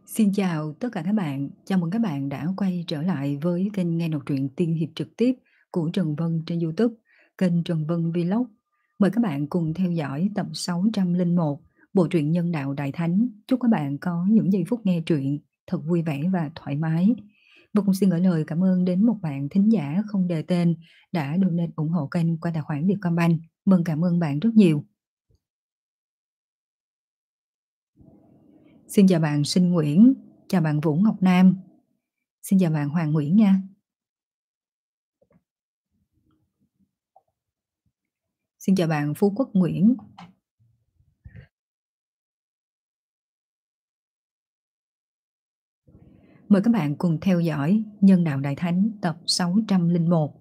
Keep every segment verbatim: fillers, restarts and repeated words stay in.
Xin chào tất cả các bạn, chào mừng các bạn đã quay trở lại với kênh nghe đọc truyện tiên hiệp trực tiếp của Trần Vân trên YouTube, kênh Trần Vân Vlog. Mời các bạn cùng theo dõi tập sáu trăm lẻ một, bộ truyện Nhân đạo Đại Thánh. Chúc các bạn có những giây phút nghe truyện thật vui vẻ và thoải mái. Và cũng xin gửi lời cảm ơn đến một bạn thính giả không đề tên đã donate ủng hộ kênh qua tài khoản Vietcombank. Mừng cảm ơn bạn rất nhiều. Xin chào bạn Sinh Nguyễn, chào bạn Vũ Ngọc Nam, xin chào bạn Hoàng Nguyễn nha. Xin chào bạn Phú Quốc Nguyễn. Mời các bạn cùng theo dõi Nhân đạo Đại Thánh tập sáu trăm lẻ một.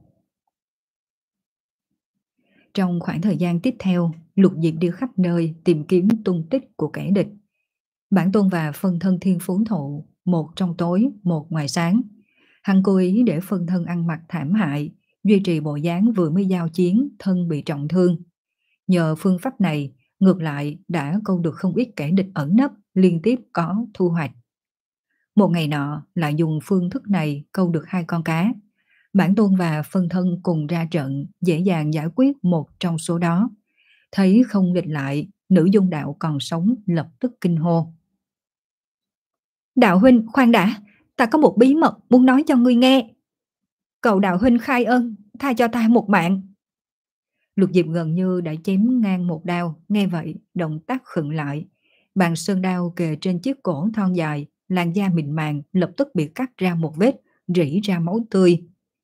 Trong khoảng thời gian tiếp theo, Lục Diệp đi khắp nơi tìm kiếm tung tích của kẻ địch. Bản Tôn và phân thân Thiên Phú Thụ, một trong tối, một ngoài sáng. Hắn cố ý để phân thân ăn mặc thảm hại, duy trì bộ dáng vừa mới giao chiến, thân bị trọng thương. Nhờ phương pháp này, ngược lại đã câu được không ít kẻ địch ẩn nấp, liên tiếp có thu hoạch. Một ngày nọ lại dùng phương thức này câu được hai con cá. Bản Tôn và phân thân cùng ra trận, dễ dàng giải quyết một trong số đó. Thấy không địch lại, nữ dung đạo còn sống lập tức kinh hô. Đạo huynh khoan đã, ta có một bí mật muốn nói cho ngươi nghe. Cầu đạo huynh khai ân, tha cho ta một mạng. Lục Diệp gần như đã chém ngang một đao, nghe vậy động tác khựng lại. Bàn sơn đao kề trên chiếc cổ thon dài, làn da mịn màng lập tức bị cắt ra một vết, rỉ ra máu tươi.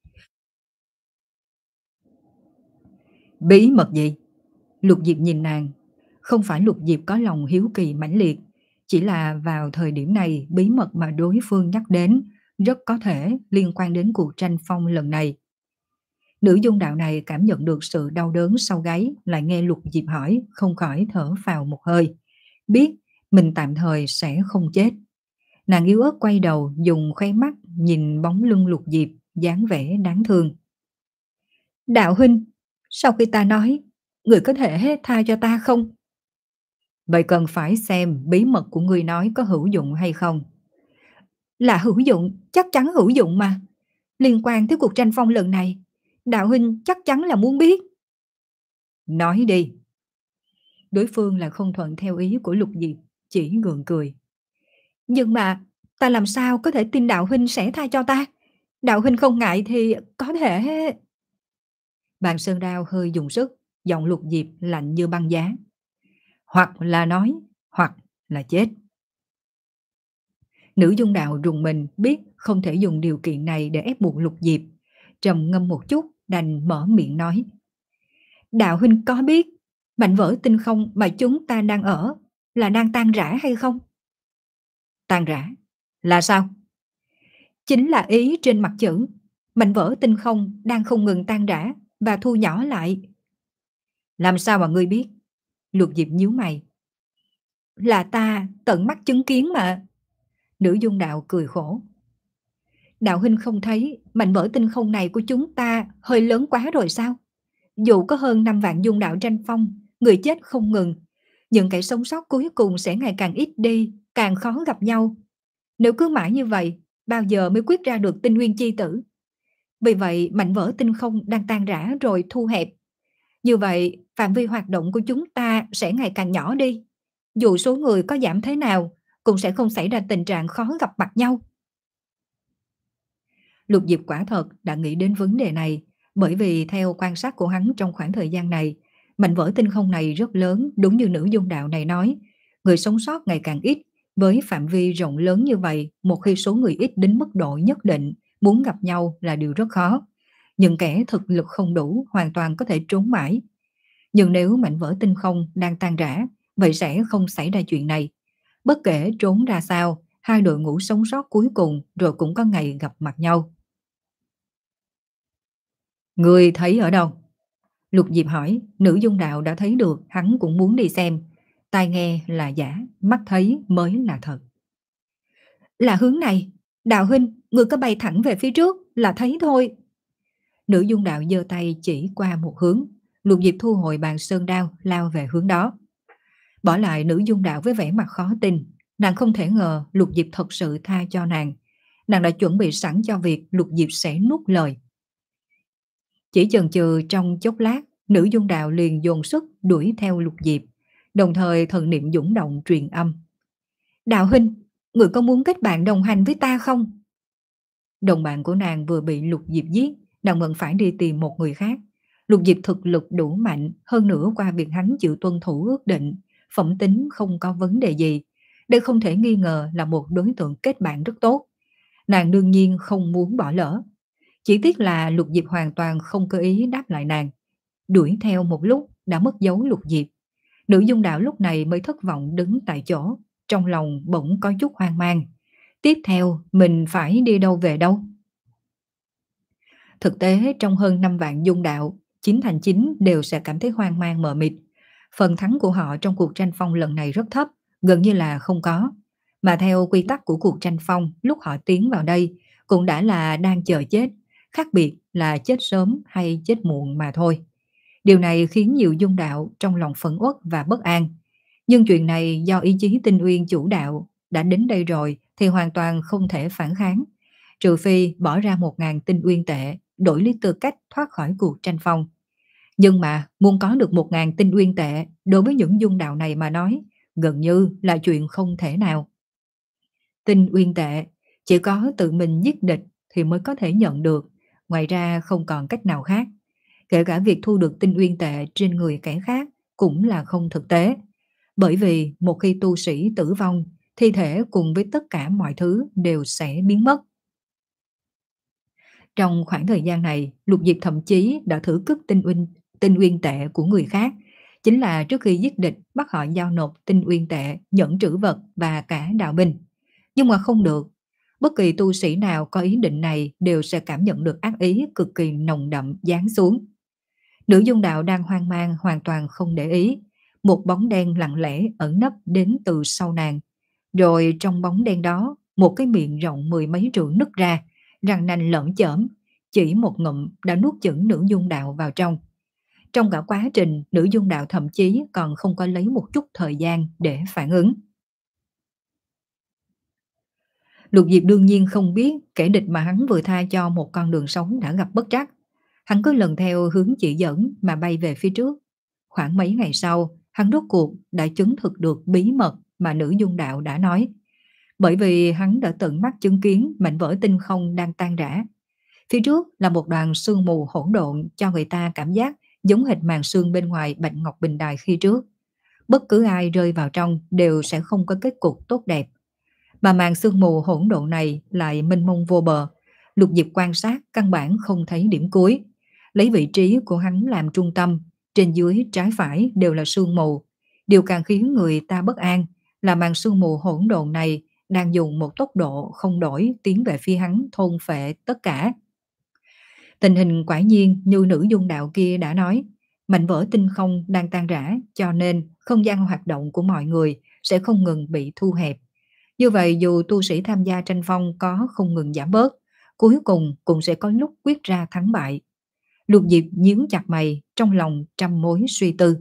Bí mật gì? Lục Diệp nhìn nàng. Không phải Lục Diệp có lòng hiếu kỳ mãnh liệt, chỉ là vào thời điểm này bí mật mà đối phương nhắc đến rất có thể liên quan đến cuộc tranh phong lần này. Nữ dung đạo này cảm nhận được sự đau đớn sau gáy, lại nghe Lục Diệp hỏi, không khỏi thở phào một hơi. Biết mình tạm thời sẽ không chết. Nàng yếu ớt quay đầu, dùng khóe mắt nhìn bóng lưng Lục Diệp, dáng vẻ đáng thương. Đạo huynh, sau khi ta nói, người có thể tha cho ta không? Vậy cần phải xem bí mật của người nói có hữu dụng hay không. Là hữu dụng, chắc chắn hữu dụng mà. Liên quan tới cuộc tranh phong lần này, đạo huynh chắc chắn là muốn biết. Nói đi. Đối phương là không thuận theo ý của Lục Diệp, chỉ gượng cười. Nhưng mà ta làm sao có thể tin đạo huynh sẽ tha cho ta? Đạo huynh không ngại thì có thể... Bàn sơn đao hơi dùng sức, giọng Lục Diệp lạnh như băng giá. Hoặc là nói, hoặc là chết. Nữ dung đạo rùng mình biết không thể dùng điều kiện này để ép buộc Lục Diệp. Trầm ngâm một chút, đành mở miệng nói. Đạo huynh có biết mảnh vỡ tinh không mà chúng ta đang ở là đang tan rã hay không? Tan rã? Là sao? Chính là ý trên mặt chữ. Mảnh vỡ tinh không đang không ngừng tan rã và thu nhỏ lại. Làm sao mà ngươi biết? Lục Diệp nhíu mày. Là ta tận mắt chứng kiến mà. Nữ dung đạo cười khổ. Đạo huynh không thấy mảnh vỡ tinh không này của chúng ta hơi lớn quá rồi sao? Dù có hơn năm vạn dung đạo tranh phong, người chết không ngừng, những kẻ sống sót cuối cùng sẽ ngày càng ít đi, càng khó gặp nhau. Nếu cứ mãi như vậy, bao giờ mới quyết ra được tinh nguyên chi tử? Vì vậy, mảnh vỡ tinh không đang tan rã rồi thu hẹp. Như vậy, phạm vi hoạt động của chúng ta sẽ ngày càng nhỏ đi. Dù số người có giảm thế nào, cũng sẽ không xảy ra tình trạng khó gặp mặt nhau. Lục Diệp quả thật đã nghĩ đến vấn đề này, bởi vì theo quan sát của hắn trong khoảng thời gian này, mảnh vỡ tinh không này rất lớn, đúng như nữ dung đạo này nói. Người sống sót ngày càng ít, với phạm vi rộng lớn như vậy, một khi số người ít đến mức độ nhất định, muốn gặp nhau là điều rất khó. Những kẻ thực lực không đủ hoàn toàn có thể trốn mãi. Nhưng nếu mảnh vỡ tinh không đang tan rã, vậy sẽ không xảy ra chuyện này. Bất kể trốn ra sao, hai đội ngũ sống sót cuối cùng rồi cũng có ngày gặp mặt nhau. Người thấy ở đâu? Lục Diệp hỏi, nữ dung đạo đã thấy được, hắn cũng muốn đi xem. Tai nghe là giả, mắt thấy mới là thật. Là hướng này, đạo huynh, người có bay thẳng về phía trước là thấy thôi. Nữ dung đạo giơ tay chỉ qua một hướng. Lục Diệp thu hồi bàn sơn đao, lao về hướng đó. Bỏ lại nữ dung đạo với vẻ mặt khó tin. Nàng không thể ngờ Lục Diệp thật sự tha cho nàng. Nàng đã chuẩn bị sẵn cho việc Lục Diệp sẽ nuốt lời. Chỉ chần chừ trong chốc lát, nữ dung đạo liền dồn sức đuổi theo Lục Diệp, đồng thời thần niệm dũng động truyền âm. Đạo huynh, người có muốn kết bạn đồng hành với ta không? Đồng bạn của nàng vừa bị Lục Diệp giết, nàng vẫn phải đi tìm một người khác. Lục Diệp thực lực đủ mạnh, hơn nữa qua việc hắn chịu tuân thủ ước định, phẩm tính không có vấn đề gì. Đây không thể nghi ngờ là một đối tượng kết bạn rất tốt. Nàng đương nhiên không muốn bỏ lỡ. Chỉ tiếc là Lục Diệp hoàn toàn không cơ ý đáp lại nàng. Đuổi theo một lúc đã mất dấu Lục Diệp. Nữ dung đạo lúc này mới thất vọng đứng tại chỗ, trong lòng bỗng có chút hoang mang. Tiếp theo mình phải đi đâu về đâu? Thực tế trong hơn năm vạn dung đạo, chín thành chín đều sẽ cảm thấy hoang mang mờ mịt. Phần thắng của họ trong cuộc tranh phong lần này rất thấp, gần như là không có. Mà theo quy tắc của cuộc tranh phong, lúc họ tiến vào đây cũng đã là đang chờ chết, khác biệt là chết sớm hay chết muộn mà thôi. Điều này khiến nhiều dung đạo trong lòng phẫn uất và bất an. Nhưng chuyện này do ý chí tinh uyên chủ đạo, đã đến đây rồi thì hoàn toàn không thể phản kháng. Trừ phi bỏ ra một ngàn tinh uyên tệ, đổi lấy tư cách thoát khỏi cuộc tranh phong. Nhưng mà muốn có được một ngàn tinh uyên tệ đối với những dung đạo này mà nói, gần như là chuyện không thể nào. Tinh uyên tệ, chỉ có tự mình giết địch thì mới có thể nhận được, ngoài ra không còn cách nào khác. Kể cả việc thu được tinh uyên tệ trên người kẻ khác cũng là không thực tế. Bởi vì một khi tu sĩ tử vong, thi thể cùng với tất cả mọi thứ đều sẽ biến mất. Trong khoảng thời gian này, Lục Diệp thậm chí đã thử cướp tinh uyên, tinh uyên tệ của người khác. Chính là trước khi giết địch bắt họ giao nộp tinh uyên tệ, nhẫn trữ vật và cả đạo binh. Nhưng mà không được. Bất kỳ tu sĩ nào có ý định này đều sẽ cảm nhận được ác ý cực kỳ nồng đậm giáng xuống. Nữ dung đạo đang hoang mang hoàn toàn không để ý. Một bóng đen lặng lẽ ẩn nấp đến từ sau nàng. Rồi trong bóng đen đó, một cái miệng rộng mười mấy trượng nứt ra, răng nanh lởm chởm, chỉ một ngụm đã nuốt chửng nữ dung đạo vào trong. Trong cả quá trình, nữ dung đạo thậm chí còn không có lấy một chút thời gian để phản ứng. Lục Diệp đương nhiên không biết kẻ địch mà hắn vừa tha cho một con đường sống đã gặp bất trắc. Hắn cứ lần theo hướng chỉ dẫn mà bay về phía trước. Khoảng mấy ngày sau, hắn rốt cuộc đã chứng thực được bí mật mà nữ dung đạo đã nói. Bởi vì hắn đã tận mắt chứng kiến mảnh vỡ tinh không đang tan rã. Phía trước là một đoàn sương mù hỗn độn cho người ta cảm giác giống hệt màn sương bên ngoài Bạch Ngọc Bình Đài khi trước. Bất cứ ai rơi vào trong đều sẽ không có kết cục tốt đẹp. Mà màn sương mù hỗn độn này lại mênh mông vô bờ. Lục Diệp quan sát căn bản không thấy điểm cuối. Lấy vị trí của hắn làm trung tâm, trên dưới trái phải đều là sương mù. Điều càng khiến người ta bất an là màn sương mù hỗn độn này đang dùng một tốc độ không đổi tiến về phía hắn thôn phệ tất cả. Tình hình quả nhiên như nữ dung đạo kia đã nói, mảnh vỡ tinh không đang tan rã, cho nên không gian hoạt động của mọi người sẽ không ngừng bị thu hẹp. Như vậy dù tu sĩ tham gia tranh phong có không ngừng giảm bớt, cuối cùng cũng sẽ có lúc quyết ra thắng bại. Lục Diệp nhíu chặt mày, trong lòng trăm mối suy tư.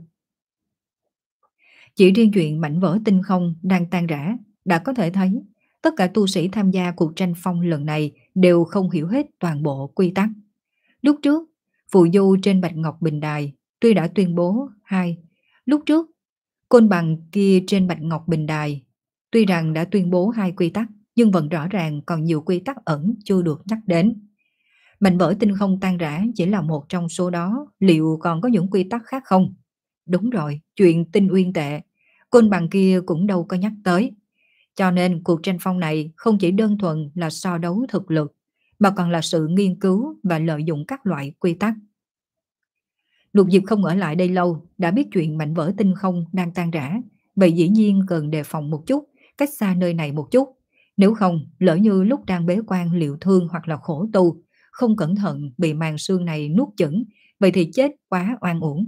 Chỉ riêng chuyện mảnh vỡ tinh không đang tan rã, đã có thể thấy tất cả tu sĩ tham gia cuộc tranh phong lần này đều không hiểu hết toàn bộ quy tắc. Lúc trước, phù du trên Bạch Ngọc Bình Đài tuy đã tuyên bố hai. Lúc trước, côn bằng kia trên Bạch Ngọc Bình Đài tuy rằng đã tuyên bố hai quy tắc, nhưng vẫn rõ ràng còn nhiều quy tắc ẩn chưa được nhắc đến. Mảnh vỡ tinh không tan rã chỉ là một trong số đó, liệu còn có những quy tắc khác không? Đúng rồi, chuyện tinh uyên tệ, côn bằng kia cũng đâu có nhắc tới. Cho nên cuộc tranh phong này không chỉ đơn thuần là so đấu thực lực, mà còn là sự nghiên cứu và lợi dụng các loại quy tắc. Lục Diệp không ở lại đây lâu, đã biết chuyện mảnh vỡ tinh không đang tan rã, vậy dĩ nhiên cần đề phòng một chút, cách xa nơi này một chút. Nếu không, lỡ như lúc đang bế quan liệu thương hoặc là khổ tu, không cẩn thận bị màn sương này nuốt chửng, vậy thì chết quá oan uổng.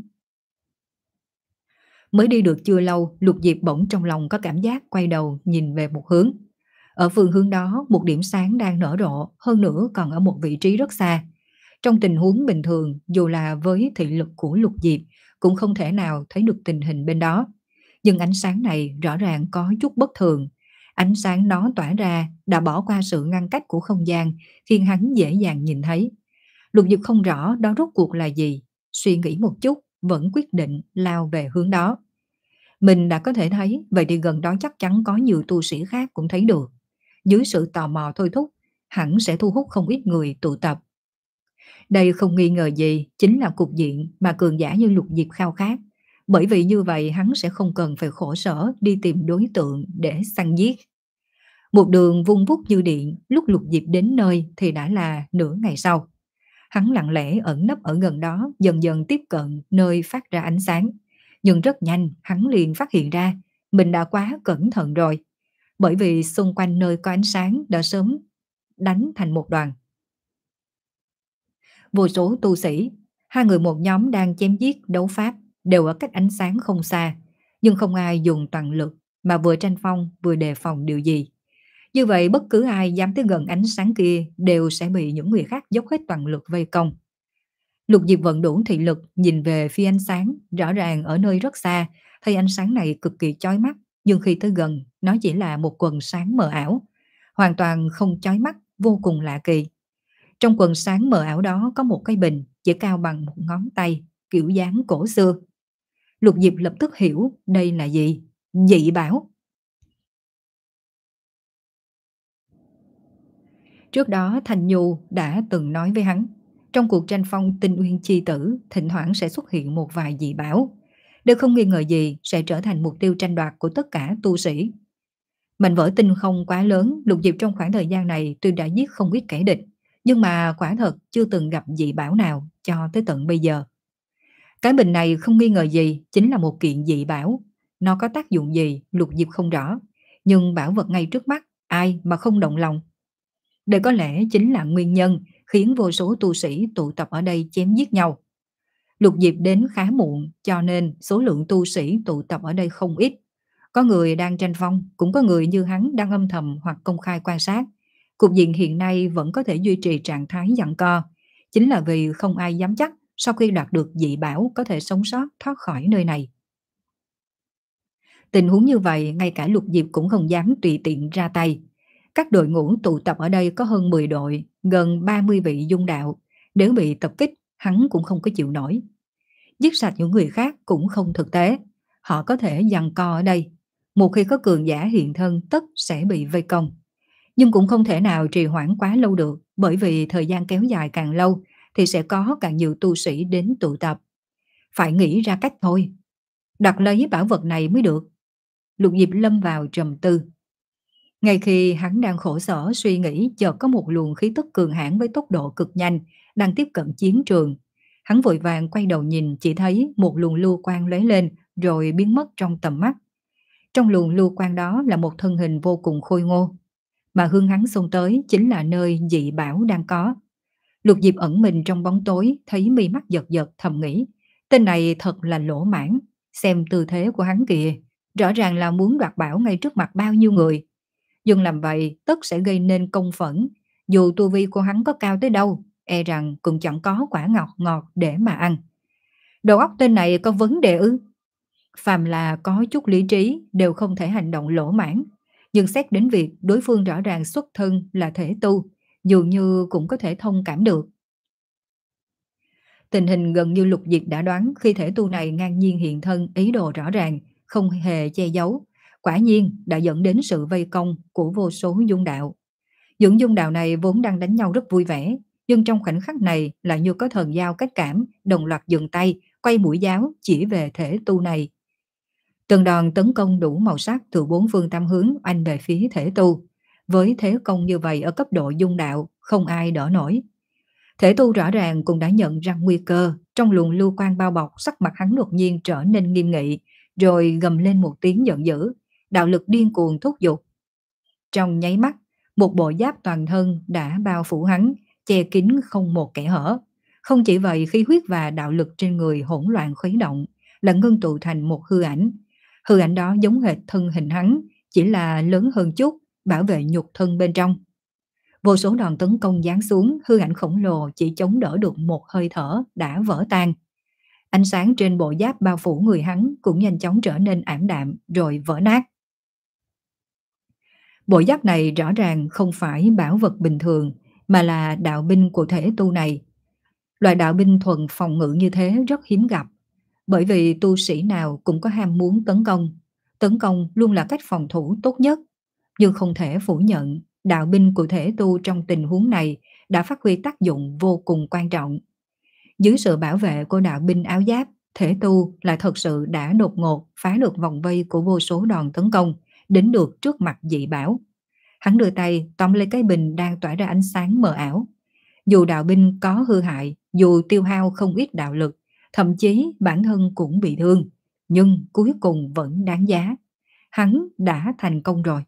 Mới đi được chưa lâu, Lục Diệp bỗng trong lòng có cảm giác quay đầu nhìn về một hướng. Ở phương hướng đó, một điểm sáng đang nở rộ, hơn nữa còn ở một vị trí rất xa. Trong tình huống bình thường, dù là với thị lực của Lục Diệp, cũng không thể nào thấy được tình hình bên đó. Nhưng ánh sáng này rõ ràng có chút bất thường. Ánh sáng nó tỏa ra đã bỏ qua sự ngăn cách của không gian, khiến hắn dễ dàng nhìn thấy. Lục Diệp không rõ đó rốt cuộc là gì, suy nghĩ một chút, vẫn quyết định lao về hướng đó. Mình đã có thể thấy, vậy thì gần đó chắc chắn có nhiều tu sĩ khác cũng thấy được. Dưới sự tò mò thôi thúc, hẳn sẽ thu hút không ít người tụ tập. Đây không nghi ngờ gì chính là cục diện mà cường giả như Lục Diệp khao khát. Bởi vì như vậy hắn sẽ không cần phải khổ sở đi tìm đối tượng để săn giết. Một đường vung vút như điện, lúc Lục Diệp đến nơi thì đã là nửa ngày sau. Hắn lặng lẽ ẩn nấp ở gần đó, dần dần tiếp cận nơi phát ra ánh sáng. Nhưng rất nhanh, hắn liền phát hiện ra mình đã quá cẩn thận rồi. Bởi vì xung quanh nơi có ánh sáng đã sớm đánh thành một đoàn. Vô số tu sĩ, hai người một nhóm đang chém giết đấu pháp, đều ở cách ánh sáng không xa. Nhưng không ai dùng toàn lực, mà vừa tranh phong vừa đề phòng điều gì. Như vậy bất cứ ai dám tới gần ánh sáng kia đều sẽ bị những người khác dốc hết toàn lực vây công. Lục Diệp vận đủ thị lực nhìn về phía ánh sáng, rõ ràng ở nơi rất xa, thấy ánh sáng này cực kỳ chói mắt, nhưng khi tới gần, nó chỉ là một quần sáng mờ ảo, hoàn toàn không chói mắt, vô cùng lạ kỳ. Trong quần sáng mờ ảo đó có một cái bình chỉ cao bằng một ngón tay, kiểu dáng cổ xưa. Lục Diệp lập tức hiểu đây là gì, dị bảo. Trước đó Thành Nhu đã từng nói với hắn, trong cuộc tranh phong Tinh Uyên Chi Tử, thỉnh thoảng sẽ xuất hiện một vài dị bảo. Đều không nghi ngờ gì sẽ trở thành mục tiêu tranh đoạt của tất cả tu sĩ. Mảnh vỡ tinh không quá lớn, Lục Diệp trong khoảng thời gian này tuy đã giết không ít kẻ địch, nhưng mà quả thật chưa từng gặp dị bảo nào cho tới tận bây giờ. Cái bình này không nghi ngờ gì chính là một kiện dị bảo. Nó có tác dụng gì Lục Diệp không rõ, nhưng bảo vật ngay trước mắt, ai mà không động lòng. Đây có lẽ chính là nguyên nhân khiến vô số tu sĩ tụ tập ở đây chém giết nhau. Lục Diệp đến khá muộn, cho nên số lượng tu sĩ tụ tập ở đây không ít. Có người đang tranh phong, cũng có người như hắn đang âm thầm hoặc công khai quan sát. Cục diện hiện nay vẫn có thể duy trì trạng thái giằng co, chính là vì không ai dám chắc sau khi đạt được dị bảo có thể sống sót thoát khỏi nơi này. Tình huống như vậy, ngay cả Lục Diệp cũng không dám tùy tiện ra tay. Các đội ngũ tụ tập ở đây có hơn mười đội, gần ba mươi vị dung đạo. Nếu bị tập kích, hắn cũng không có chịu nổi. Giết sạch những người khác cũng không thực tế. Họ có thể giằng co ở đây. Một khi có cường giả hiện thân tất sẽ bị vây công. Nhưng cũng không thể nào trì hoãn quá lâu được, bởi vì thời gian kéo dài càng lâu thì sẽ có càng nhiều tu sĩ đến tụ tập. Phải nghĩ ra cách thôi. Đoạt lấy bảo vật này mới được. Lục Diệp lâm vào trầm tư. Ngay khi hắn đang khổ sở suy nghĩ, chợt có một luồng khí tức cường hãn với tốc độ cực nhanh đang tiếp cận chiến trường. Hắn vội vàng quay đầu nhìn, chỉ thấy một luồng lưu quang lóe lên rồi biến mất trong tầm mắt. Trong luồng lưu quang đó là một thân hình vô cùng khôi ngô, mà hướng hắn xông tới chính là nơi dị bảo đang có. Lục Diệp ẩn mình trong bóng tối, thấy mi mắt giật giật thầm nghĩ, tên này thật là lỗ mãn, xem tư thế của hắn kìa, rõ ràng là muốn đoạt bảo ngay trước mặt bao nhiêu người. Nhưng làm vậy tất sẽ gây nên công phẫn, dù tu vi của hắn có cao tới đâu, e rằng cũng chẳng có quả ngọt ngọt để mà ăn. Đầu óc tên này có vấn đề ư? Phàm là có chút lý trí đều không thể hành động lỗ mãn, nhưng xét đến việc đối phương rõ ràng xuất thân là thể tu, dường như cũng có thể thông cảm được. Tình hình gần như Lục Diệp đã đoán, khi thể tu này ngang nhiên hiện thân, ý đồ rõ ràng, không hề che giấu, quả nhiên đã dẫn đến sự vây công của vô số dung đạo. Những dung đạo này vốn đang đánh nhau rất vui vẻ, nhưng trong khoảnh khắc này lại như có thần giao cách cảm, đồng loạt dừng tay, quay mũi giáo chỉ về thể tu này. Từng đòn tấn công đủ màu sắc từ bốn phương tám hướng oanh về phía thể tu. Với thế công như vậy ở cấp độ dung đạo, không ai đỡ nổi. Thể tu rõ ràng cũng đã nhận ra nguy cơ, trong luồng lưu quang bao bọc, sắc mặt hắn đột nhiên trở nên nghiêm nghị, rồi gầm lên một tiếng giận dữ, đạo lực điên cuồng thúc giục. Trong nháy mắt, một bộ giáp toàn thân đã bao phủ hắn, che kín không một kẽ hở. Không chỉ vậy, khí huyết và đạo lực trên người hỗn loạn khuấy động, là ngưng tụ thành một hư ảnh. Hư ảnh đó giống hệt thân hình hắn, chỉ là lớn hơn chút, bảo vệ nhục thân bên trong. Vô số đòn tấn công giáng xuống, hư ảnh khổng lồ chỉ chống đỡ được một hơi thở đã vỡ tan. Ánh sáng trên bộ giáp bao phủ người hắn cũng nhanh chóng trở nên ảm đạm rồi vỡ nát. Bộ giáp này rõ ràng không phải bảo vật bình thường, mà là đạo binh của thể tu này. Loại đạo binh thuần phòng ngự như thế rất hiếm gặp, bởi vì tu sĩ nào cũng có ham muốn tấn công. Tấn công luôn là cách phòng thủ tốt nhất, nhưng không thể phủ nhận, đạo binh của thể tu trong tình huống này đã phát huy tác dụng vô cùng quan trọng. Dưới sự bảo vệ của đạo binh áo giáp, thể tu lại thật sự đã đột ngột phá được vòng vây của vô số đòn tấn công, đến được trước mặt dị bảo. Hắn đưa tay tóm lấy cái bình đang tỏa ra ánh sáng mờ ảo. Dù đạo binh có hư hại, dù tiêu hao không ít đạo lực, thậm chí bản thân cũng bị thương, nhưng cuối cùng vẫn đáng giá. Hắn đã thành công rồi.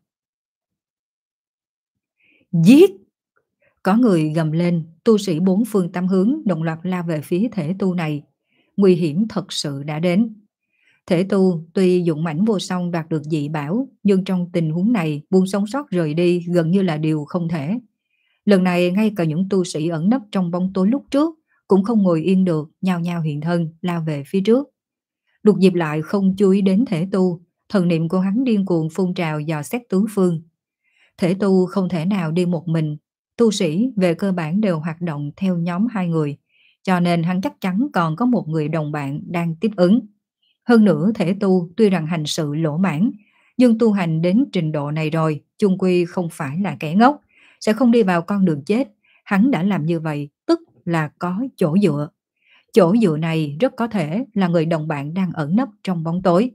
Giết! Có người gầm lên, tu sĩ bốn phương tám hướng đồng loạt lao về phía thể tu này. Nguy hiểm thật sự đã đến. Thể tu tuy dũng mãnh vô song đoạt được dị bảo, nhưng trong tình huống này buông sống sót rời đi gần như là điều không thể. Lần này ngay cả những tu sĩ ẩn nấp trong bóng tối lúc trước cũng không ngồi yên được, nhao nhao hiện thân lao về phía trước. Lục Diệp lại không chú ý đến thể tu, thần niệm của hắn điên cuồng phun trào dò xét tứ phương. Thể tu không thể nào đi một mình, tu sĩ về cơ bản đều hoạt động theo nhóm hai người, cho nên hắn chắc chắn còn có một người đồng bạn đang tiếp ứng. Hơn nữa thể tu tuy rằng hành sự lỗ mãng, nhưng tu hành đến trình độ này rồi, chung quy không phải là kẻ ngốc, sẽ không đi vào con đường chết. Hắn đã làm như vậy tức là có chỗ dựa. Chỗ dựa này rất có thể là người đồng bạn đang ẩn nấp trong bóng tối.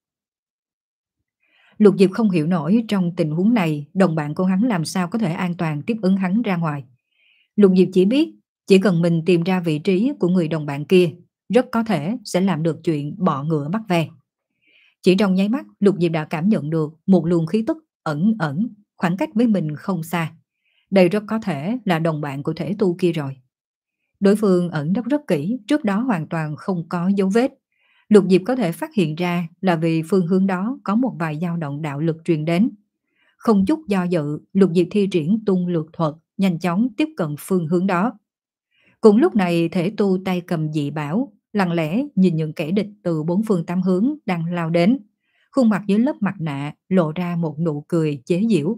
Lục Diệp không hiểu nổi trong tình huống này đồng bạn của hắn làm sao có thể an toàn tiếp ứng hắn ra ngoài. Lục Diệp chỉ biết chỉ cần mình tìm ra vị trí của người đồng bạn kia, rất có thể sẽ làm được chuyện bọ ngựa bắt ve. Chỉ trong nháy mắt, Lục Diệp đã cảm nhận được một luồng khí tức ẩn ẩn, khoảng cách với mình không xa. Đây rất có thể là đồng bạn của thể tu kia rồi. Đối phương ẩn nấp rất kỹ, trước đó hoàn toàn không có dấu vết. Lục Diệp có thể phát hiện ra là vì phương hướng đó có một vài dao động đạo lực truyền đến. Không chút do dự, Lục Diệp thi triển tung lược thuật, nhanh chóng tiếp cận phương hướng đó. Cùng lúc này thể tu tay cầm dị bảo, lặng lẽ nhìn những kẻ địch từ bốn phương tám hướng đang lao đến. Khuôn mặt dưới lớp mặt nạ lộ ra một nụ cười chế giễu.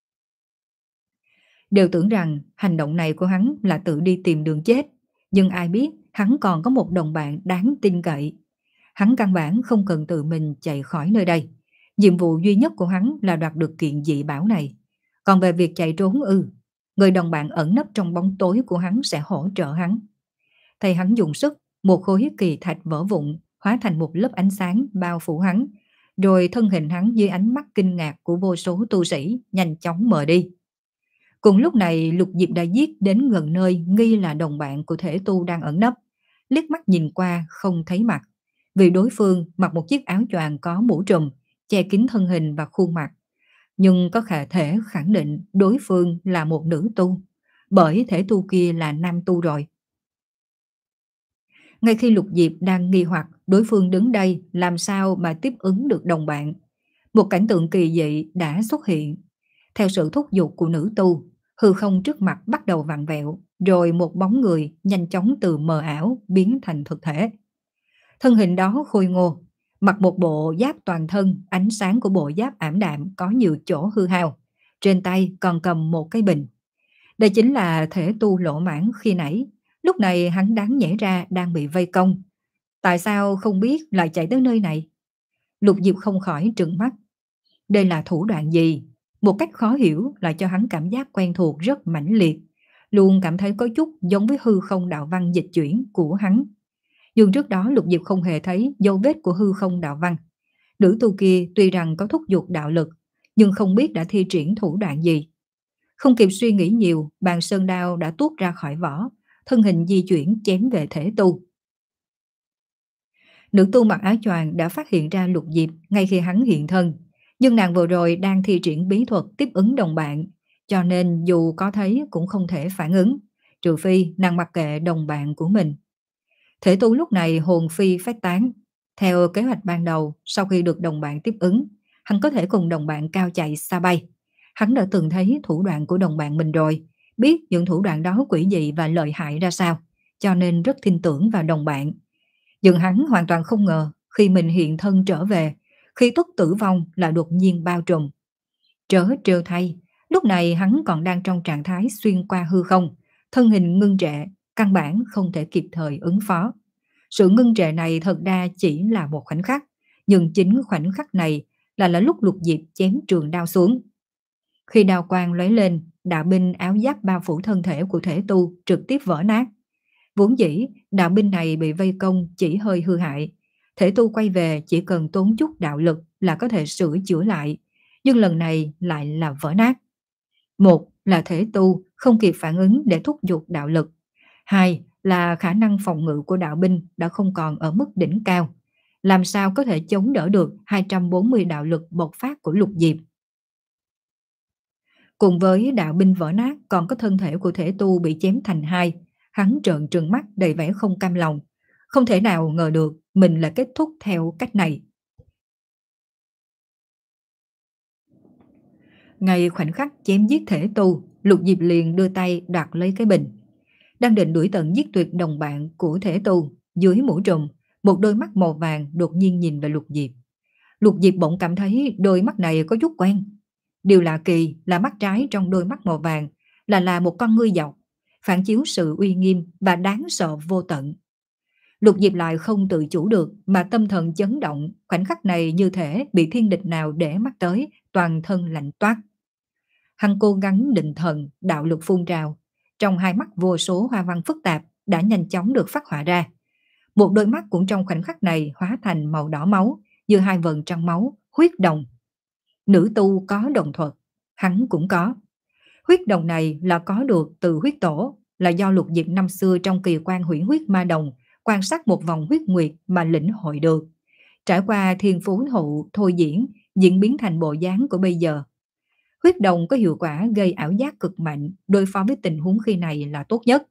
Đều tưởng rằng hành động này của hắn là tự đi tìm đường chết, nhưng ai biết hắn còn có một đồng bạn đáng tin cậy. Hắn căn bản không cần tự mình chạy khỏi nơi đây. Nhiệm vụ duy nhất của hắn là đoạt được kiện dị bảo này. Còn về việc chạy trốn ư, người đồng bạn ẩn nấp trong bóng tối của hắn sẽ hỗ trợ hắn. Thầy hắn dùng sức, một khối kỳ thạch vỡ vụn, hóa thành một lớp ánh sáng bao phủ hắn, rồi thân hình hắn dưới ánh mắt kinh ngạc của vô số tu sĩ nhanh chóng mờ đi. Cùng lúc này Lục Diệp đã giết đến gần nơi nghi là đồng bạn của thể tu đang ẩn nấp. Liếc mắt nhìn qua không thấy mặt, vì đối phương mặc một chiếc áo choàng có mũ trùm, che kín thân hình và khuôn mặt. Nhưng có khả thể khẳng định đối phương là một nữ tu, bởi thể tu kia là nam tu rồi. Ngay khi Lục Diệp đang nghi hoặc đối phương đứng đây làm sao mà tiếp ứng được đồng bạn, một cảnh tượng kỳ dị đã xuất hiện. Theo sự thúc giục của nữ tu, hư không trước mặt bắt đầu vặn vẹo, rồi một bóng người nhanh chóng từ mờ ảo biến thành thực thể. Thân hình đó khôi ngô, mặc một bộ giáp toàn thân, ánh sáng của bộ giáp ảm đạm có nhiều chỗ hư hao, trên tay còn cầm một cái bình. Đây chính là thể tu lỗ mãng khi nãy, lúc này hắn đáng nhẽ ra đang bị vây công. Tại sao không biết lại chạy tới nơi này? Lục Diệp không khỏi trừng mắt. Đây là thủ đoạn gì? Một cách khó hiểu lại cho hắn cảm giác quen thuộc rất mãnh liệt, luôn cảm thấy có chút giống với hư không đạo văn dịch chuyển của hắn. Nhưng trước đó Lục Diệp không hề thấy dấu vết của hư không đạo văn. Nữ tu kia tuy rằng có thúc giục đạo lực, nhưng không biết đã thi triển thủ đoạn gì. Không kịp suy nghĩ nhiều, bàn sơn đao đã tuốt ra khỏi vỏ, thân hình di chuyển chém về thể tu. Nữ tu mặc áo choàng đã phát hiện ra Lục Diệp ngay khi hắn hiện thân, nhưng nàng vừa rồi đang thi triển bí thuật tiếp ứng đồng bạn, cho nên dù có thấy cũng không thể phản ứng, trừ phi nàng mặc kệ đồng bạn của mình. Thể tu lúc này hồn phi phách tán. Theo kế hoạch ban đầu, sau khi được đồng bạn tiếp ứng, hắn có thể cùng đồng bạn cao chạy xa bay. Hắn đã từng thấy thủ đoạn của đồng bạn mình rồi, biết những thủ đoạn đó quỷ dị và lợi hại ra sao, cho nên rất tin tưởng vào đồng bạn. Nhưng hắn hoàn toàn không ngờ khi mình hiện thân trở về, khí tức tử vong là đột nhiên bao trùm. Trớ trêu thay, lúc này hắn còn đang trong trạng thái xuyên qua hư không, thân hình ngưng trệ, căn bản không thể kịp thời ứng phó. Sự ngưng trệ này thật ra chỉ là một khoảnh khắc, nhưng chính khoảnh khắc này là là lúc Lục Diệp chém trường đao xuống. Khi đao quang lóe lên, đạo binh áo giáp bao phủ thân thể của thể tu trực tiếp vỡ nát. Vốn dĩ, đạo binh này bị vây công chỉ hơi hư hại. Thể tu quay về chỉ cần tốn chút đạo lực là có thể sửa chữa lại, nhưng lần này lại là vỡ nát. Một là thể tu không kịp phản ứng để thúc giục đạo lực. Hai là khả năng phòng ngự của đạo binh đã không còn ở mức đỉnh cao. Làm sao có thể chống đỡ được hai trăm bốn mươi đạo lực bộc phát của Lục Diệp. Cùng với đạo binh vỡ nát còn có thân thể của thể tu bị chém thành hai. Hắn trợn trừng mắt đầy vẻ không cam lòng. Không thể nào ngờ được mình là kết thúc theo cách này. Ngay khoảnh khắc chém giết thể tu, Lục Diệp liền đưa tay đoạt lấy cái bình. Đang định đuổi tận giết tuyệt đồng bạn của thể tu, dưới mũ trùm, một đôi mắt màu vàng đột nhiên nhìn về Lục Diệp. Lục Diệp bỗng cảm thấy đôi mắt này có chút quen. Điều lạ kỳ là mắt trái trong đôi mắt màu vàng là là một con ngươi dọc, phản chiếu sự uy nghiêm và đáng sợ vô tận. Lục Diệp lại không tự chủ được mà tâm thần chấn động, khoảnh khắc này như thể bị thiên địch nào để mắt tới, toàn thân lạnh toát. Hắn cố gắng định thần, đạo lực phun trào, trong hai mắt vô số hoa văn phức tạp đã nhanh chóng được phát họa ra. Một đôi mắt cũng trong khoảnh khắc này hóa thành màu đỏ máu, như hai vần trăng máu, huyết đồng. Nữ tu có đồng thuật, hắn cũng có. Huyết đồng này là có được từ huyết tổ, là do Lục Diệp năm xưa trong kỳ quan huyễn huyết ma đồng quan sát một vòng huyết nguyệt mà lĩnh hội được. Trải qua thiên phú thụ thôi diễn, diễn biến thành bộ dáng của bây giờ. Huyết đồng có hiệu quả gây ảo giác cực mạnh, đối phó với tình huống khi này là tốt nhất.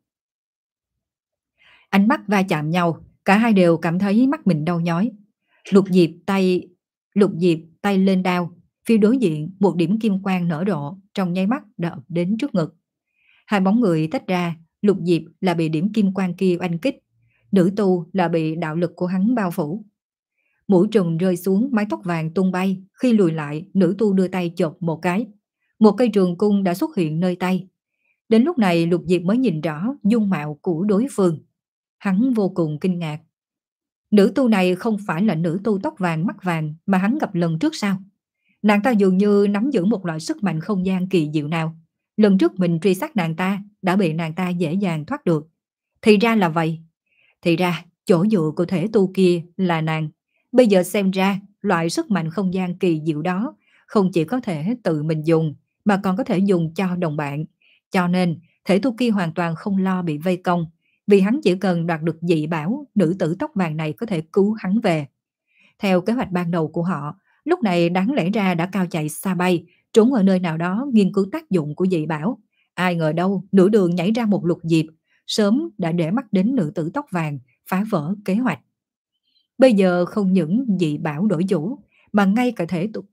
Ánh mắt va chạm nhau, cả hai đều cảm thấy mắt mình đau nhói. Lục Diệp tay Lục Diệp tay lên đao, phía đối diện một điểm kim quang nở rộ, trong nháy mắt đã ập đến trước ngực. Hai bóng người tách ra, Lục Diệp là bị điểm kim quang kia oanh kích, nữ tu là bị đạo lực của hắn bao phủ. Mũi trùng rơi xuống, mái tóc vàng tung bay, khi lùi lại, nữ tu đưa tay chộp một cái. Một cây trường cung đã xuất hiện nơi tay. Đến lúc này Lục Diệp mới nhìn rõ dung mạo của đối phương. Hắn vô cùng kinh ngạc. Nữ tu này không phải là nữ tu tóc vàng mắt vàng mà hắn gặp lần trước sao? Nàng ta dường như nắm giữ một loại sức mạnh không gian kỳ diệu nào. Lần trước mình truy sát nàng ta đã bị nàng ta dễ dàng thoát được. Thì ra là vậy. Thì ra chỗ dựa của thể tu kia là nàng. Bây giờ xem ra loại sức mạnh không gian kỳ diệu đó không chỉ có thể tự mình dùng mà còn có thể dùng cho đồng bạn. Cho nên thể tu kia hoàn toàn không lo bị vây công, vì hắn chỉ cần đoạt được dị bảo, nữ tử tóc vàng này có thể cứu hắn về. Theo kế hoạch ban đầu của họ, lúc này đáng lẽ ra đã cao chạy xa bay, trốn ở nơi nào đó nghiên cứu tác dụng của dị bảo. Ai ngờ đâu, nửa đường nhảy ra một Lục Diệp, sớm đã để mắt đến nữ tử tóc vàng, phá vỡ kế hoạch. Bây giờ không những dị bảo đổi chủ, mà ngay cả thể tu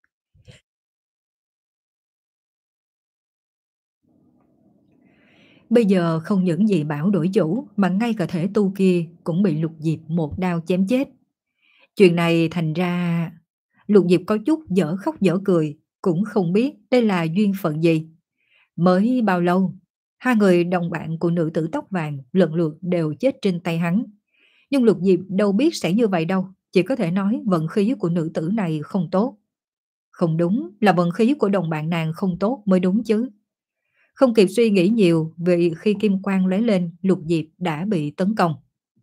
Bây giờ không những dị bảo đổi chủ mà ngay cả thể tu kia cũng bị Lục Diệp một đao chém chết. Chuyện này thành ra Lục Diệp có chút dở khóc dở cười, cũng không biết đây là duyên phận gì. Mới bao lâu, hai người đồng bạn của nữ tử tóc vàng lần lượt đều chết trên tay hắn. Nhưng Lục Diệp đâu biết sẽ như vậy đâu, chỉ có thể nói vận khí của nữ tử này không tốt. Không đúng, là vận khí của đồng bạn nàng không tốt mới đúng chứ. Không kịp suy nghĩ nhiều, vì khi kim quang lóe lên, Lục Diệp đã bị tấn công.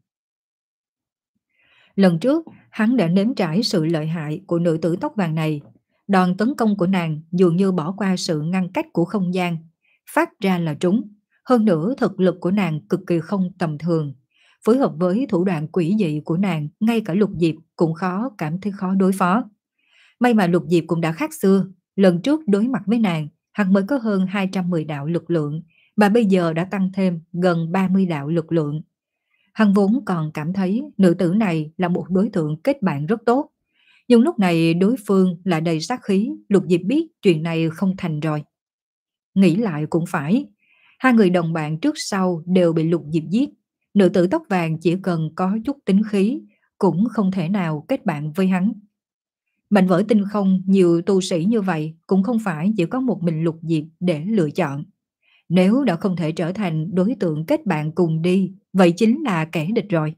Lần trước, hắn đã nếm trải sự lợi hại của nữ tử tóc vàng này. Đòn tấn công của nàng dường như bỏ qua sự ngăn cách của không gian, phát ra là trúng. Hơn nữa thực lực của nàng cực kỳ không tầm thường. Phối hợp với thủ đoạn quỷ dị của nàng, ngay cả Lục Diệp cũng khó cảm thấy khó đối phó. May mà Lục Diệp cũng đã khác xưa, lần trước đối mặt với nàng, hắn mới có hơn hai trăm mười đạo lực lượng, mà bây giờ đã tăng thêm gần ba mươi đạo lực lượng. Hắn vốn còn cảm thấy nữ tử này là một đối tượng kết bạn rất tốt. Nhưng lúc này đối phương lại đầy sát khí, Lục Diệp biết chuyện này không thành rồi. Nghĩ lại cũng phải, hai người đồng bạn trước sau đều bị Lục Diệp giết. Nữ tử tóc vàng chỉ cần có chút tính khí, cũng không thể nào kết bạn với hắn. Mảnh vỡ tinh không nhiều tu sĩ như vậy cũng không phải chỉ có một mình Lục Diệp để lựa chọn. Nếu đã không thể trở thành đối tượng kết bạn cùng đi, vậy chính là kẻ địch rồi.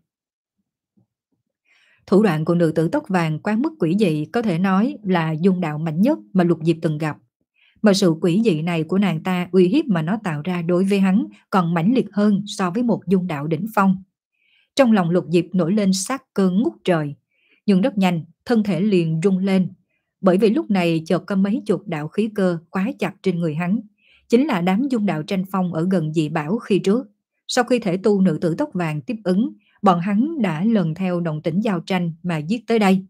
Thủ đoạn của nữ tử tóc vàng quá mức quỷ dị, có thể nói là dung đạo mạnh nhất mà Lục Diệp từng gặp. Mà sự quỷ dị này của nàng ta, uy hiếp mà nó tạo ra đối với hắn còn mãnh liệt hơn so với một dung đạo đỉnh phong. Trong lòng Lục Diệp nổi lên sát cơ ngút trời, nhưng rất nhanh, thân thể liền rung lên. Bởi vì lúc này chợt có mấy chục đạo khí cơ khóa chặt trên người hắn, chính là đám dung đạo tranh phong ở gần dị bảo khi trước. Sau khi thể tu nữ tử tóc vàng tiếp ứng, bọn hắn đã lần theo đồng tĩnh giao tranh mà giết tới đây.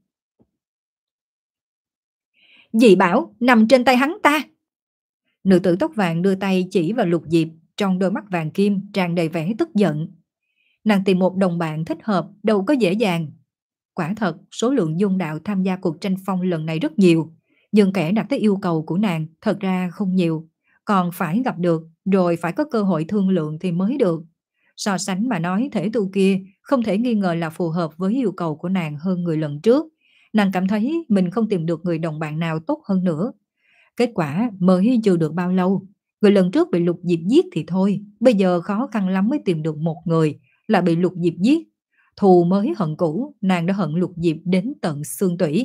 Dị bảo nằm trên tay hắn ta. Nữ tử tóc vàng đưa tay chỉ vào Lục Diệp, trong đôi mắt vàng kim tràn đầy vẻ tức giận. Nàng tìm một đồng bạn thích hợp đâu có dễ dàng. Quả thật, số lượng dung đạo tham gia cuộc tranh phong lần này rất nhiều, nhưng kẻ đặt tới yêu cầu của nàng thật ra không nhiều, còn phải gặp được, rồi phải có cơ hội thương lượng thì mới được. So sánh mà nói, thể tu kia không thể nghi ngờ là phù hợp với yêu cầu của nàng hơn người lần trước. Nàng cảm thấy mình không tìm được người đồng bạn nào tốt hơn nữa. Kết quả mới chưa được bao lâu, người lần trước bị Lục Diệp giết thì thôi, bây giờ khó khăn lắm mới tìm được một người là bị Lục Diệp giết. Thù mới hận cũ, nàng đã hận Lục Diệp đến tận xương tủy.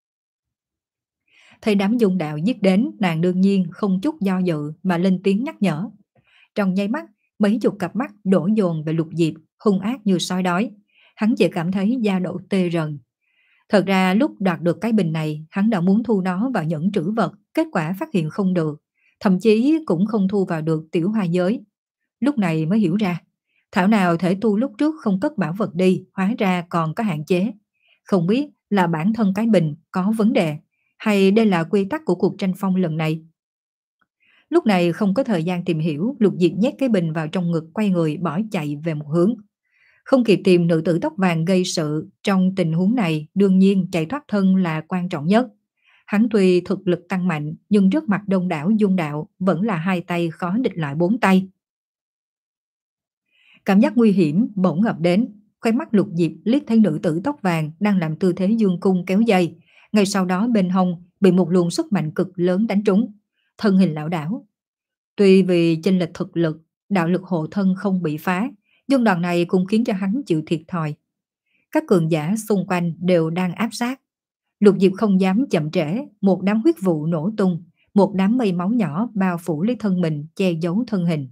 Thấy đám dung đạo giết đến, nàng đương nhiên không chút do dự mà lên tiếng nhắc nhở. Trong nháy mắt, mấy chục cặp mắt đổ dồn về Lục Diệp, hung ác như sói đói. Hắn chỉ cảm thấy da đầu tê rần. Thật ra lúc đoạt được cái bình này, hắn đã muốn thu nó vào nhẫn trữ vật, kết quả phát hiện không được, thậm chí cũng không thu vào được tiểu hoa giới. Lúc này mới hiểu ra, thảo nào thể tu lúc trước không cất bảo vật đi, hóa ra còn có hạn chế. Không biết là bản thân cái bình có vấn đề, hay đây là quy tắc của cuộc tranh phong lần này. Lúc này không có thời gian tìm hiểu, Lục Diệp nhét cái bình vào trong ngực, quay người bỏ chạy về một hướng. Không kịp tìm nữ tử tóc vàng gây sự, trong tình huống này đương nhiên chạy thoát thân là quan trọng nhất. Hắn tuy thực lực tăng mạnh nhưng trước mặt đông đảo dung đạo vẫn là hai tay khó địch lại bốn tay. Cảm giác nguy hiểm bỗng ập đến, khóe mắt Lục Diệp liếc thấy nữ tử tóc vàng đang làm tư thế dương cung kéo dây. Ngay sau đó bên hông bị một luồng sức mạnh cực lớn đánh trúng, thân hình lảo đảo. Tuy vì chênh lệch thực lực, đạo lực hộ thân không bị phá, nhưng đòn này cũng khiến cho hắn chịu thiệt thòi. Các cường giả xung quanh đều đang áp sát. Lục Diệp không dám chậm trễ, một đám huyết vụ nổ tung, một đám mây máu nhỏ bao phủ lấy thân mình, che giấu thân hình.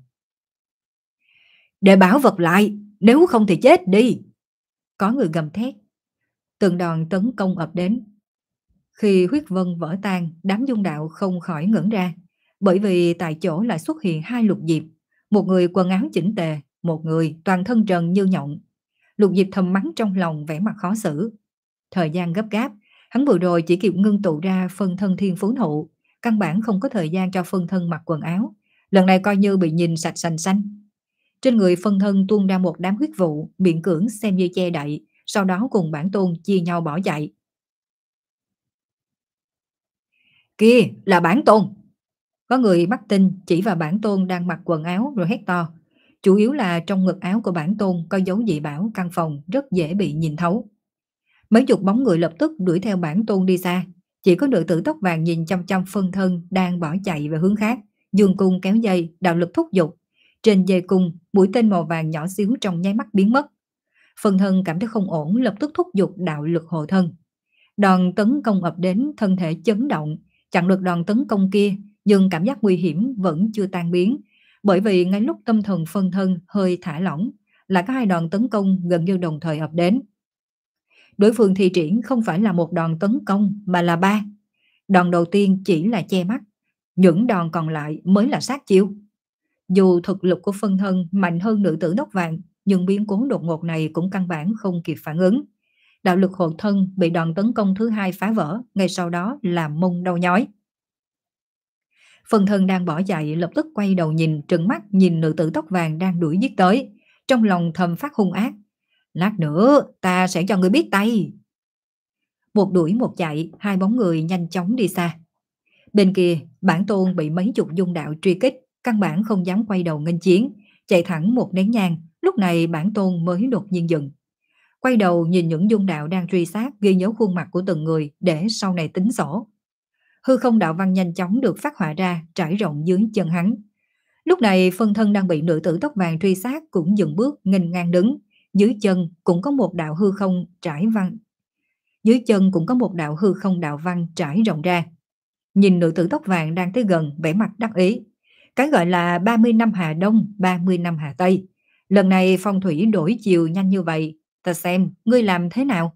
Để bảo vật lại, nếu không thì chết đi. Có người gầm thét. Từng đòn tấn công ập đến. Khi huyết vân vỡ tan, đám dung đạo không khỏi ngẩn ra, bởi vì tại chỗ lại xuất hiện hai Lục Diệp, một người quần áo chỉnh tề, một người toàn thân trần như nhộng. Lục Diệp thầm mắng trong lòng, vẻ mặt khó xử. Thời gian gấp gáp, hắn vừa rồi chỉ kịp ngưng tụ ra phân thân thiên phú thụ, căn bản không có thời gian cho phân thân mặc quần áo. Lần này coi như bị nhìn sạch sành xanh. Trên người phân thân tuôn ra một đám huyết vụ, miễn cưỡng xem như che đậy, sau đó cùng bản tôn chia nhau bỏ chạy. Kia là bản tôn. Có người bắt tin chỉ vào bản tôn đang mặc quần áo rồi hét to. Chủ yếu là trong ngực áo của bản tôn có dấu dị bảo, căn phòng rất dễ bị nhìn thấu. Mấy chục bóng người lập tức đuổi theo bản tôn đi xa. Chỉ có nữ tử tóc vàng nhìn chăm chăm phân thân đang bỏ chạy về hướng khác, dương cung kéo dây, đạo lực thúc giục. Trên dây cung, mũi tên màu vàng nhỏ xíu trong nháy mắt biến mất. Phân thân cảm thấy không ổn, lập tức thúc giục đạo lực hộ thân. Đòn tấn công ập đến, thân thể chấn động, chặn được đòn tấn công kia, nhưng cảm giác nguy hiểm vẫn chưa tan biến, bởi vì ngay lúc tâm thần phân thân hơi thả lỏng, là có hai đòn tấn công gần như đồng thời ập đến. Đối phương thi triển không phải là một đòn tấn công mà là ba. Đòn đầu tiên chỉ là che mắt, những đòn còn lại mới là sát chiêu. Dù thực lực của phân thân mạnh hơn nữ tử tóc vàng, nhưng biến cố đột ngột này cũng căn bản không kịp phản ứng. Đạo lực hộ thân bị đòn tấn công thứ hai phá vỡ, ngay sau đó là mông đau nhói. Phân thân đang bỏ chạy lập tức quay đầu nhìn, trừng mắt nhìn nữ tử tóc vàng đang đuổi giết tới, trong lòng thầm phát hung ác. Lát nữa ta sẽ cho người biết tay. Một đuổi một chạy, hai bóng người nhanh chóng đi xa. Bên kia, bản tôn bị mấy chục dung đạo truy kích, căn bản không dám quay đầu nghênh chiến, chạy thẳng một nén nhang, lúc này bản tôn mới đột nhiên dừng. quay đầu nhìn những dung đạo đang truy sát, ghi nhớ khuôn mặt của từng người để sau này tính sổ. Hư không đạo văn nhanh chóng được phát họa ra, trải rộng dưới chân hắn. Lúc này phân thân đang bị nữ tử tóc vàng truy sát cũng dừng bước nghênh ngang đứng, dưới chân cũng có một đạo hư không trải văn. Dưới chân cũng có một đạo hư không đạo văn trải rộng ra. Nhìn nữ tử tóc vàng đang tới gần, vẻ mặt đắc ý. Cái gọi là ba mươi năm Hà Đông, ba mươi năm Hà Tây. Lần này phong thủy đổi chiều nhanh như vậy, ta xem ngươi làm thế nào.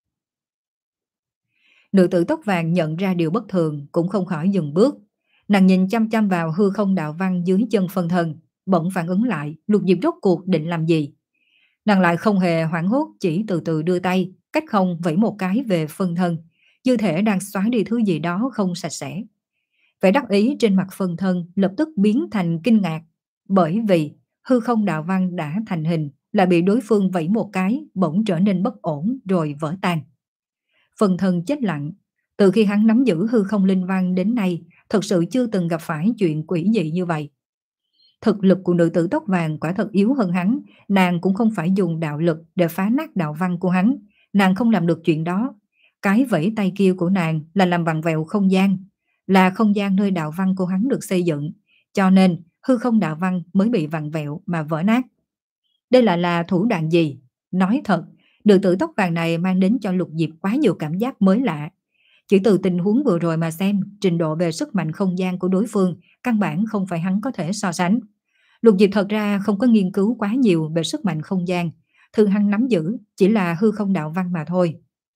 Nữ tử tóc vàng nhận ra điều bất thường cũng không khỏi dừng bước. Nàng nhìn chăm chăm vào hư không đạo văn dưới chân phân thân, bỗng phản ứng lại Lục Diệp rốt cuộc định làm gì. Nàng lại không hề hoảng hốt, chỉ từ từ đưa tay, cách không vẫy một cái về phân thân, như thể đang xóa đi thứ gì đó không sạch sẽ. Vẻ đắc ý trên mặt phân thân lập tức biến thành kinh ngạc, bởi vì hư không đạo văn đã thành hình, lại bị đối phương vẫy một cái bỗng trở nên bất ổn rồi vỡ tan. Phân thân chết lặng, từ khi hắn nắm giữ hư không linh văn đến nay, thật sự chưa từng gặp phải chuyện quỷ dị như vậy. Thực lực của nữ tử tóc vàng quả thật yếu hơn hắn, nàng cũng không phải dùng đạo lực để phá nát đạo văn của hắn, nàng không làm được chuyện đó. Cái vẫy tay kia của nàng là làm vặn vẹo không gian, là không gian nơi đạo văn của hắn được xây dựng, cho nên hư không đạo văn mới bị vặn vẹo mà vỡ nát. Đây lại là thủ đoạn gì? Nói thật, nữ tử tóc vàng này mang đến cho Lục Diệp quá nhiều cảm giác mới lạ. Chỉ từ tình huống vừa rồi mà xem, trình độ về sức mạnh không gian của đối phương căn bản không phải hắn có thể so sánh. Lục Diệp thật ra không có nghiên cứu quá nhiều về sức mạnh không gian, thứ hắn nắm giữ chỉ là hư không đạo văn mà thôi.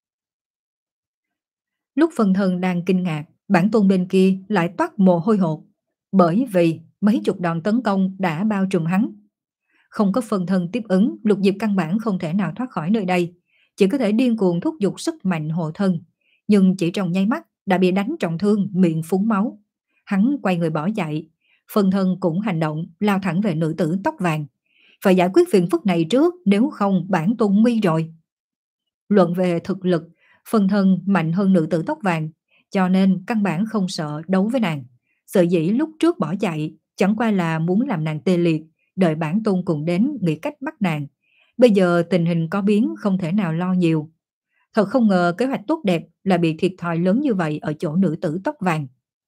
Lúc phân thân đang kinh ngạc, bản tôn bên kia lại toát mồ hôi hột, bởi vì mấy chục đòn tấn công đã bao trùm hắn. Không có phân thân tiếp ứng, Lục Diệp căn bản không thể nào thoát khỏi nơi đây, chỉ có thể điên cuồng thúc giục sức mạnh hộ thân, nhưng chỉ trong nháy mắt đã bị đánh trọng thương, miệng phúng máu. Hắn quay người bỏ chạy, phân thân cũng hành động, lao thẳng về nữ tử tóc vàng. Phải giải quyết phiền phức này trước, nếu không bản tôn nguy rồi. Luận về thực lực, phân thân mạnh hơn nữ tử tóc vàng, cho nên căn bản không sợ đấu với nàng. Sợ dĩ lúc trước bỏ chạy, chẳng qua là muốn làm nàng tê liệt, đợi bản tôn cùng đến nghĩ cách bắt nàng. Bây giờ tình hình có biến, không thể nào lo nhiều. Thật không ngờ kế hoạch tốt đẹp là bị thiệt thòi lớn như vậy ở chỗ nữ tử tóc vàng.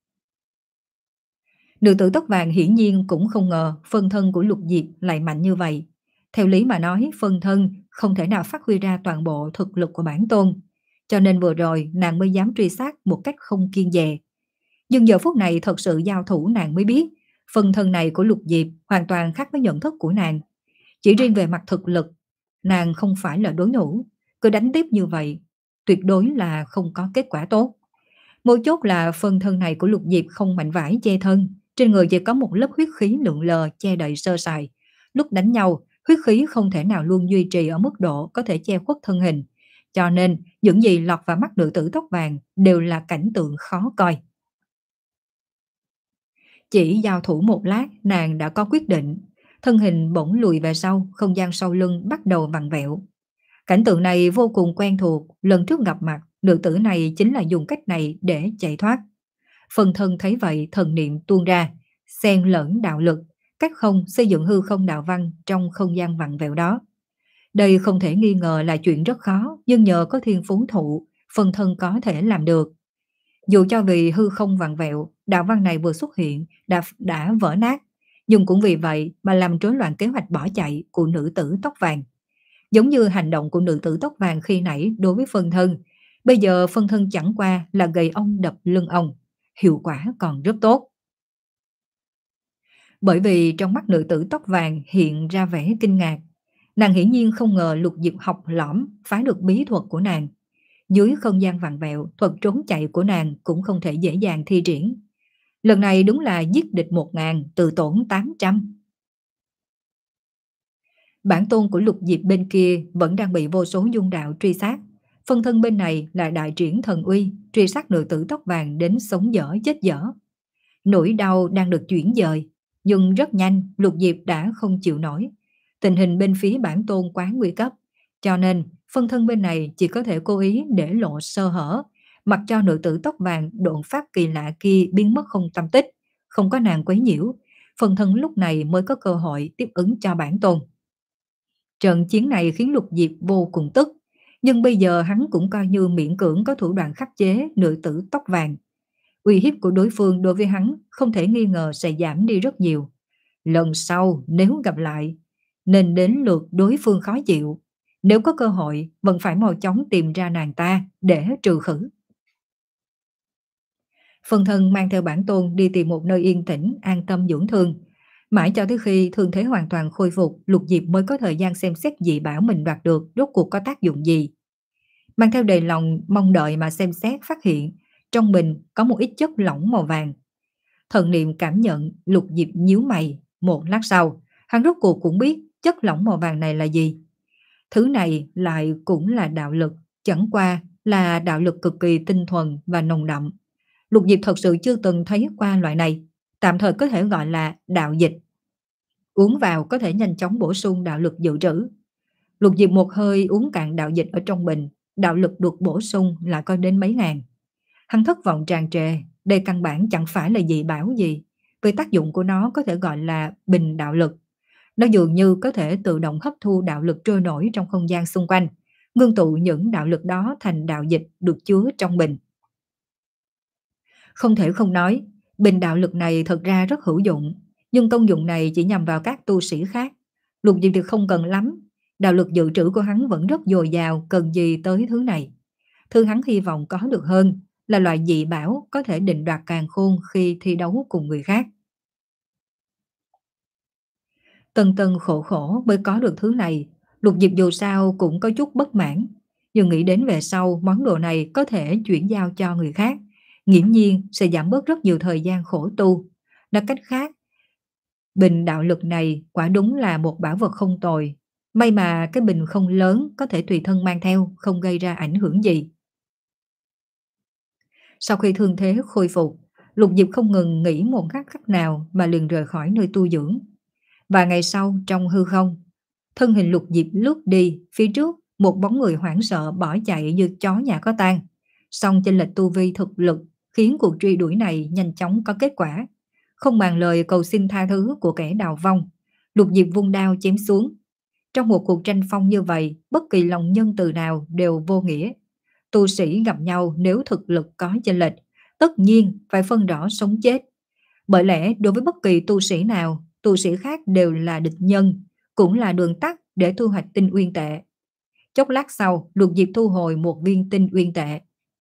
Nữ tử tóc vàng hiển nhiên cũng không ngờ phân thân của Lục Diệp lại mạnh như vậy. Theo lý mà nói, phân thân không thể nào phát huy ra toàn bộ thực lực của bản tôn, cho nên vừa rồi nàng mới dám truy sát một cách không kiêng dè. Nhưng giờ phút này thật sự giao thủ nàng mới biết, phân thân này của Lục Diệp hoàn toàn khác với nhận thức của nàng. Chỉ riêng về mặt thực lực, nàng không phải là đối thủ, cứ đánh tiếp như vậy, tuyệt đối là không có kết quả tốt. Mấu chốt là phân thân này của Lục Diệp không mảnh vải che thân, trên người chỉ có một lớp huyết khí lượn lờ che đậy sơ sài. Lúc đánh nhau, huyết khí không thể nào luôn duy trì ở mức độ có thể che khuất thân hình. Cho nên, những gì lọt vào mắt nữ tử tóc vàng đều là cảnh tượng khó coi. Chỉ giao thủ một lát, nàng đã có quyết định. Thân hình bỗng lùi về sau, không gian sau lưng bắt đầu vặn vẹo. Cảnh tượng này vô cùng quen thuộc, lần trước gặp mặt, nữ tử này chính là dùng cách này để chạy thoát. Phần thân thấy vậy thần niệm tuôn ra, xen lẫn đạo lực, cách không xây dựng hư không đạo văn trong không gian vặn vẹo đó. Đây không thể nghi ngờ là chuyện rất khó, nhưng nhờ có thiên phú thụ, phần thân có thể làm được. Dù cho vì hư không vặn vẹo, đạo văn này vừa xuất hiện đã, đã vỡ nát, nhưng cũng vì vậy mà làm rối loạn kế hoạch bỏ chạy của nữ tử tóc vàng. Giống như hành động của nữ tử tóc vàng khi nãy đối với phân thân, bây giờ phân thân chẳng qua là gầy ông đập lưng ông, hiệu quả còn rất tốt. Bởi vì trong mắt nữ tử tóc vàng hiện ra vẻ kinh ngạc, nàng hiển nhiên không ngờ Lục Diệp học lõm phá được bí thuật của nàng. Dưới không gian vặn vẹo, thuật trốn chạy của nàng cũng không thể dễ dàng thi triển. Lần này đúng là giết địch một ngàn, tự tổn tám trăm. Bản tôn của Lục Diệp bên kia vẫn đang bị vô số dung đạo truy sát. Phân thân bên này là đại triển thần uy, truy sát nữ tử tóc vàng đến sống dở chết dở. Nỗi đau đang được chuyển dời, nhưng rất nhanh Lục Diệp đã không chịu nổi. Tình hình bên phía bản tôn quá nguy cấp, cho nên phân thân bên này chỉ có thể cố ý để lộ sơ hở, mặc cho nữ tử tóc vàng độn phát kỳ lạ kia biến mất không tâm tích, không có nàng quấy nhiễu. Phân thân lúc này mới có cơ hội tiếp ứng cho bản tôn. Trận chiến này khiến Lục Diệp vô cùng tức, nhưng bây giờ hắn cũng coi như miễn cưỡng có thủ đoạn khắc chế nữ tử tóc vàng. Uy hiếp của đối phương đối với hắn không thể nghi ngờ sẽ giảm đi rất nhiều. Lần sau nếu gặp lại, nên đến lượt đối phương khó chịu. Nếu có cơ hội, vẫn phải mau chóng tìm ra nàng ta để trừ khử. Phân thân mang theo bản tôn đi tìm một nơi yên tĩnh, an tâm dưỡng thương. Mãi cho tới khi thương thế hoàn toàn khôi phục, Lục Diệp mới có thời gian xem xét dị bảo mình đoạt được rốt cuộc có tác dụng gì. Mang theo đầy lòng mong đợi mà xem xét phát hiện, trong bình có một ít chất lỏng màu vàng. Thần niệm cảm nhận, Lục Diệp nhíu mày, một lát sau, hắn rốt cuộc cũng biết chất lỏng màu vàng này là gì. Thứ này lại cũng là đạo lực, chẳng qua là đạo lực cực kỳ tinh thuần và nồng đậm. Lục Diệp thật sự chưa từng thấy qua loại này, tạm thời có thể gọi là đạo dịch. Uống vào có thể nhanh chóng bổ sung đạo lực dự trữ. Lục Diệp một hơi uống cạn đạo dịch ở trong bình, đạo lực được bổ sung lại có đến mấy ngàn. Hắn thất vọng tràn trề, đây căn bản chẳng phải là dị bảo gì. Vì tác dụng của nó có thể gọi là bình đạo lực. Nó dường như có thể tự động hấp thu đạo lực trôi nổi trong không gian xung quanh, ngưng tụ những đạo lực đó thành đạo dịch được chứa trong bình. Không thể không nói, bình đạo lực này thật ra rất hữu dụng, nhưng công dụng này chỉ nhằm vào các tu sĩ khác. Lục Diệp thì không cần lắm, đạo lực dự trữ của hắn vẫn rất dồi dào, cần gì tới thứ này. Thứ hắn hy vọng có được hơn là loại dị bảo có thể định đoạt càn khôn khi thi đấu cùng người khác. Tân tân khổ khổ mới có được thứ này, Lục Diệp dù sao cũng có chút bất mãn, nhưng nghĩ đến về sau món đồ này có thể chuyển giao cho người khác, nghiễm nhiên sẽ giảm bớt rất nhiều thời gian khổ tu. Nói cách khác, bình đạo lực này quả đúng là một bảo vật không tồi. May mà cái bình không lớn, có thể tùy thân mang theo, không gây ra ảnh hưởng gì. Sau khi thương thế khôi phục, Lục Diệp không ngừng nghỉ một khắc khắc nào mà liền rời khỏi nơi tu dưỡng. Và ngày sau trong hư không, thân hình Lục Diệp lướt đi, phía trước một bóng người hoảng sợ bỏ chạy như chó nhà có tang. Song chênh lệch tu vi thực lực khiến cuộc truy đuổi này nhanh chóng có kết quả. Không màng lời cầu xin tha thứ của kẻ đào vong, Lục Diệp vung đao chém xuống. Trong một cuộc tranh phong như vậy, bất kỳ lòng nhân từ nào đều vô nghĩa. Tu sĩ gặp nhau nếu thực lực có chênh lệch, tất nhiên phải phân rõ sống chết. Bởi lẽ đối với bất kỳ tu sĩ nào, tu sĩ khác đều là địch nhân, cũng là đường tắt để thu hoạch tinh uyên tệ. Chốc lát sau, Lục Diệp thu hồi một viên tinh uyên tệ.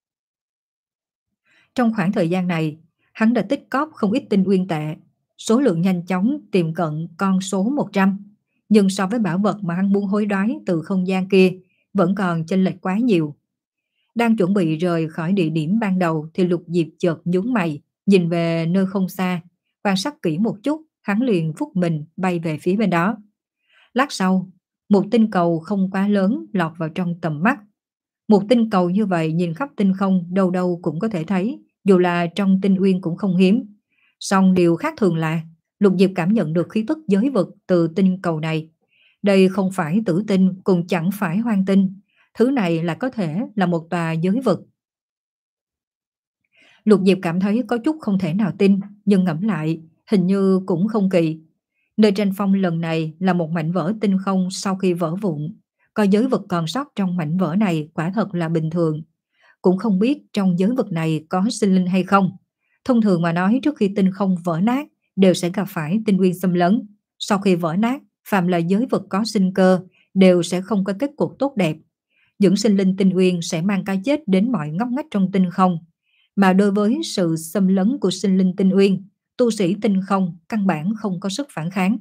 Trong khoảng thời gian này, hắn đã tích cóp không ít tinh uyên tệ, số lượng nhanh chóng tiệm cận con số một trăm. Nhưng so với bảo vật mà hắn muốn hối đoái từ không gian kia, vẫn còn chênh lệch quá nhiều. Đang chuẩn bị rời khỏi địa điểm ban đầu thì Lục Diệp chợt nhướng mày, nhìn về nơi không xa, quan sát kỹ một chút, hắn liền phúc mình bay về phía bên đó. Lát sau, một tinh cầu không quá lớn lọt vào trong tầm mắt. Một tinh cầu như vậy nhìn khắp tinh không đâu đâu cũng có thể thấy, dù là trong tinh uyên cũng không hiếm. Song điều khác thường là Lục Diệp cảm nhận được khí tức giới vực từ tinh cầu này. Đây không phải tử tinh, cũng chẳng phải hoang tinh. Thứ này là có thể là một tòa giới vực. Lục Diệp cảm thấy có chút không thể nào tin, nhưng ngẫm lại, hình như cũng không kỳ. Nơi tranh phong lần này là một mảnh vỡ tinh không sau khi vỡ vụn. Có giới vực còn sót trong mảnh vỡ này quả thật là bình thường. Cũng không biết trong giới vực này có sinh linh hay không. Thông thường mà nói, trước khi tinh không vỡ nát đều sẽ gặp phải tinh uyên xâm lấn. Sau khi vỡ nát, phàm là giới vực có sinh cơ đều sẽ không có kết cục tốt đẹp. Những sinh linh tinh uyên sẽ mang cái chết đến mọi ngóc ngách trong tinh không. Mà đối với sự xâm lấn của sinh linh tinh uyên, tu sĩ tinh không căn bản không có sức phản kháng.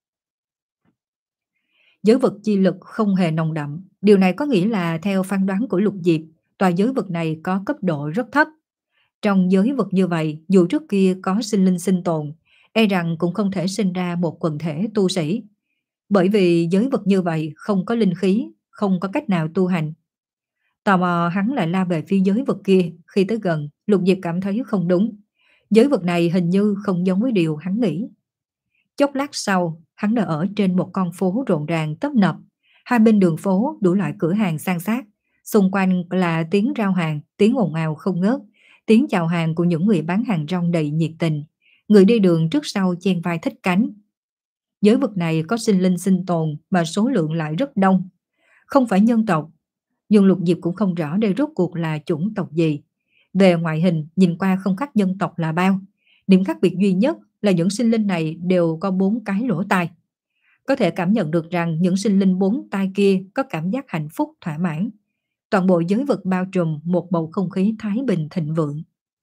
Giới vực chi lực không hề nồng đậm. Điều này có nghĩa là theo phán đoán của Lục Diệp, tòa giới vực này có cấp độ rất thấp. Trong giới vực như vậy, dù trước kia có sinh linh sinh tồn, e rằng cũng không thể sinh ra một quần thể tu sĩ. Bởi vì giới vực như vậy không có linh khí, không có cách nào tu hành. Tò mò hắn lại la về phía giới vực kia, khi tới gần, Lục Diệp cảm thấy không đúng. Giới vực này hình như không giống với điều hắn nghĩ. Chốc lát sau, hắn đã ở trên một con phố rộn ràng tấp nập. Hai bên đường phố đủ loại cửa hàng san sát. Xung quanh là tiếng rao hàng, tiếng ồn ào không ngớt, tiếng chào hàng của những người bán hàng rong đầy nhiệt tình. Người đi đường trước sau chen vai thích cánh. giới vực này có sinh linh sinh tồn mà số lượng lại rất đông, không phải nhân tộc. Nhưng Lục Diệp cũng không rõ đây rốt cuộc là chủng tộc gì. Về ngoại hình, nhìn qua không khác nhân tộc là bao. Điểm khác biệt duy nhất là những sinh linh này đều có bốn cái lỗ tai. Có thể cảm nhận được rằng những sinh linh bốn tai kia có cảm giác hạnh phúc, thỏa mãn. Toàn bộ giới vực bao trùm một bầu không khí thái bình thịnh vượng.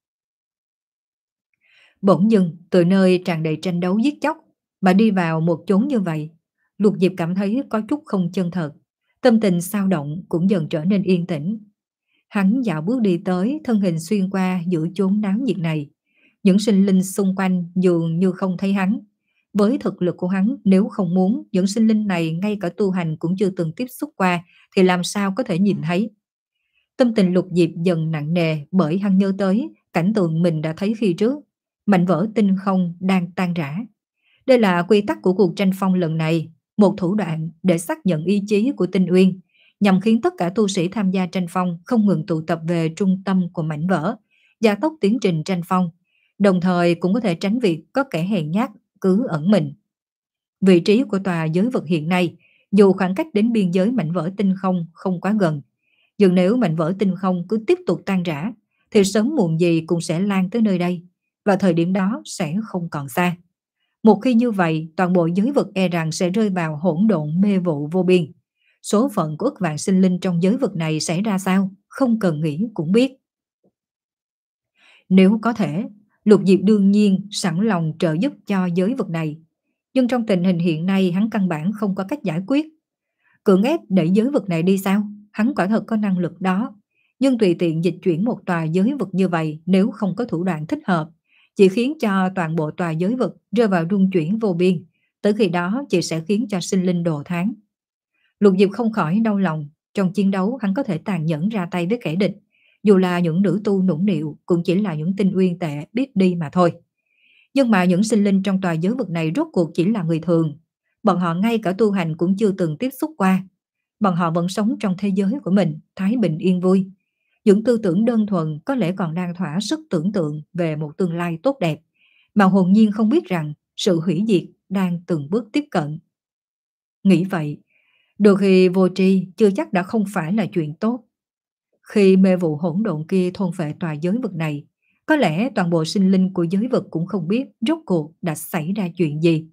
Bỗng dưng, từ nơi tràn đầy tranh đấu giết chóc mà đi vào một chốn như vậy, Lục Diệp cảm thấy có chút không chân thật. Tâm tình xao động cũng dần trở nên yên tĩnh. Hắn dạo bước đi tới, thân hình xuyên qua giữa chốn náo nhiệt này. Những sinh linh xung quanh dường như không thấy hắn. Với thực lực của hắn, nếu không muốn, những sinh linh này ngay cả tu hành cũng chưa từng tiếp xúc qua, thì làm sao có thể nhìn thấy. Tâm tình Lục Diệp dần nặng nề bởi hắn nhớ tới cảnh tượng mình đã thấy khi trước. Mảnh vỡ tinh không đang tan rã. Đây là quy tắc của cuộc tranh phong lần này, một thủ đoạn để xác nhận ý chí của Tinh Uyên, nhằm khiến tất cả tu sĩ tham gia tranh phong không ngừng tụ tập về trung tâm của mảnh vỡ, gia tốc tiến trình tranh phong, đồng thời cũng có thể tránh việc có kẻ hèn nhát cứ ẩn mình. Vị trí của tòa giới vực hiện nay, dù khoảng cách đến biên giới mảnh vỡ tinh không không quá gần, nhưng nếu mảnh vỡ tinh không cứ tiếp tục tan rã, thì sớm muộn gì cũng sẽ lan tới nơi đây, và thời điểm đó sẽ không còn xa. Một khi như vậy, toàn bộ giới vực e rằng sẽ rơi vào hỗn độn mê vụ vô biên. Số phận của ức vạn sinh linh trong giới vực này sẽ ra sao, không cần nghĩ cũng biết. Nếu có thể, Lục Diệp đương nhiên sẵn lòng trợ giúp cho giới vực này. Nhưng trong tình hình hiện nay hắn căn bản không có cách giải quyết. Cưỡng ép đẩy giới vực này đi sao? Hắn quả thật có năng lực đó. Nhưng tùy tiện dịch chuyển một tòa giới vực như vậy nếu không có thủ đoạn thích hợp, chỉ khiến cho toàn bộ tòa giới vực rơi vào rung chuyển vô biên. Tới khi đó chỉ sẽ khiến cho sinh linh đồ thán. Lục Diệp không khỏi đau lòng. Trong chiến đấu hắn có thể tàn nhẫn ra tay với kẻ địch. Dù là những nữ tu nũng nịu cũng chỉ là những tinh uyên tệ biết đi mà thôi. Nhưng mà những sinh linh trong tòa giới vực này rốt cuộc chỉ là người thường. Bọn họ ngay cả tu hành cũng chưa từng tiếp xúc qua. Bọn họ vẫn sống trong thế giới của mình, thái bình yên vui. Những tư tưởng đơn thuần có lẽ còn đang thỏa sức tưởng tượng về một tương lai tốt đẹp, mà hồn nhiên không biết rằng sự hủy diệt đang từng bước tiếp cận. Nghĩ vậy, đôi khi vô tri chưa chắc đã không phải là chuyện tốt. Khi mê vụ hỗn độn kia thôn phệ tòa giới vực này, có lẽ toàn bộ sinh linh của giới vực cũng không biết rốt cuộc đã xảy ra chuyện gì.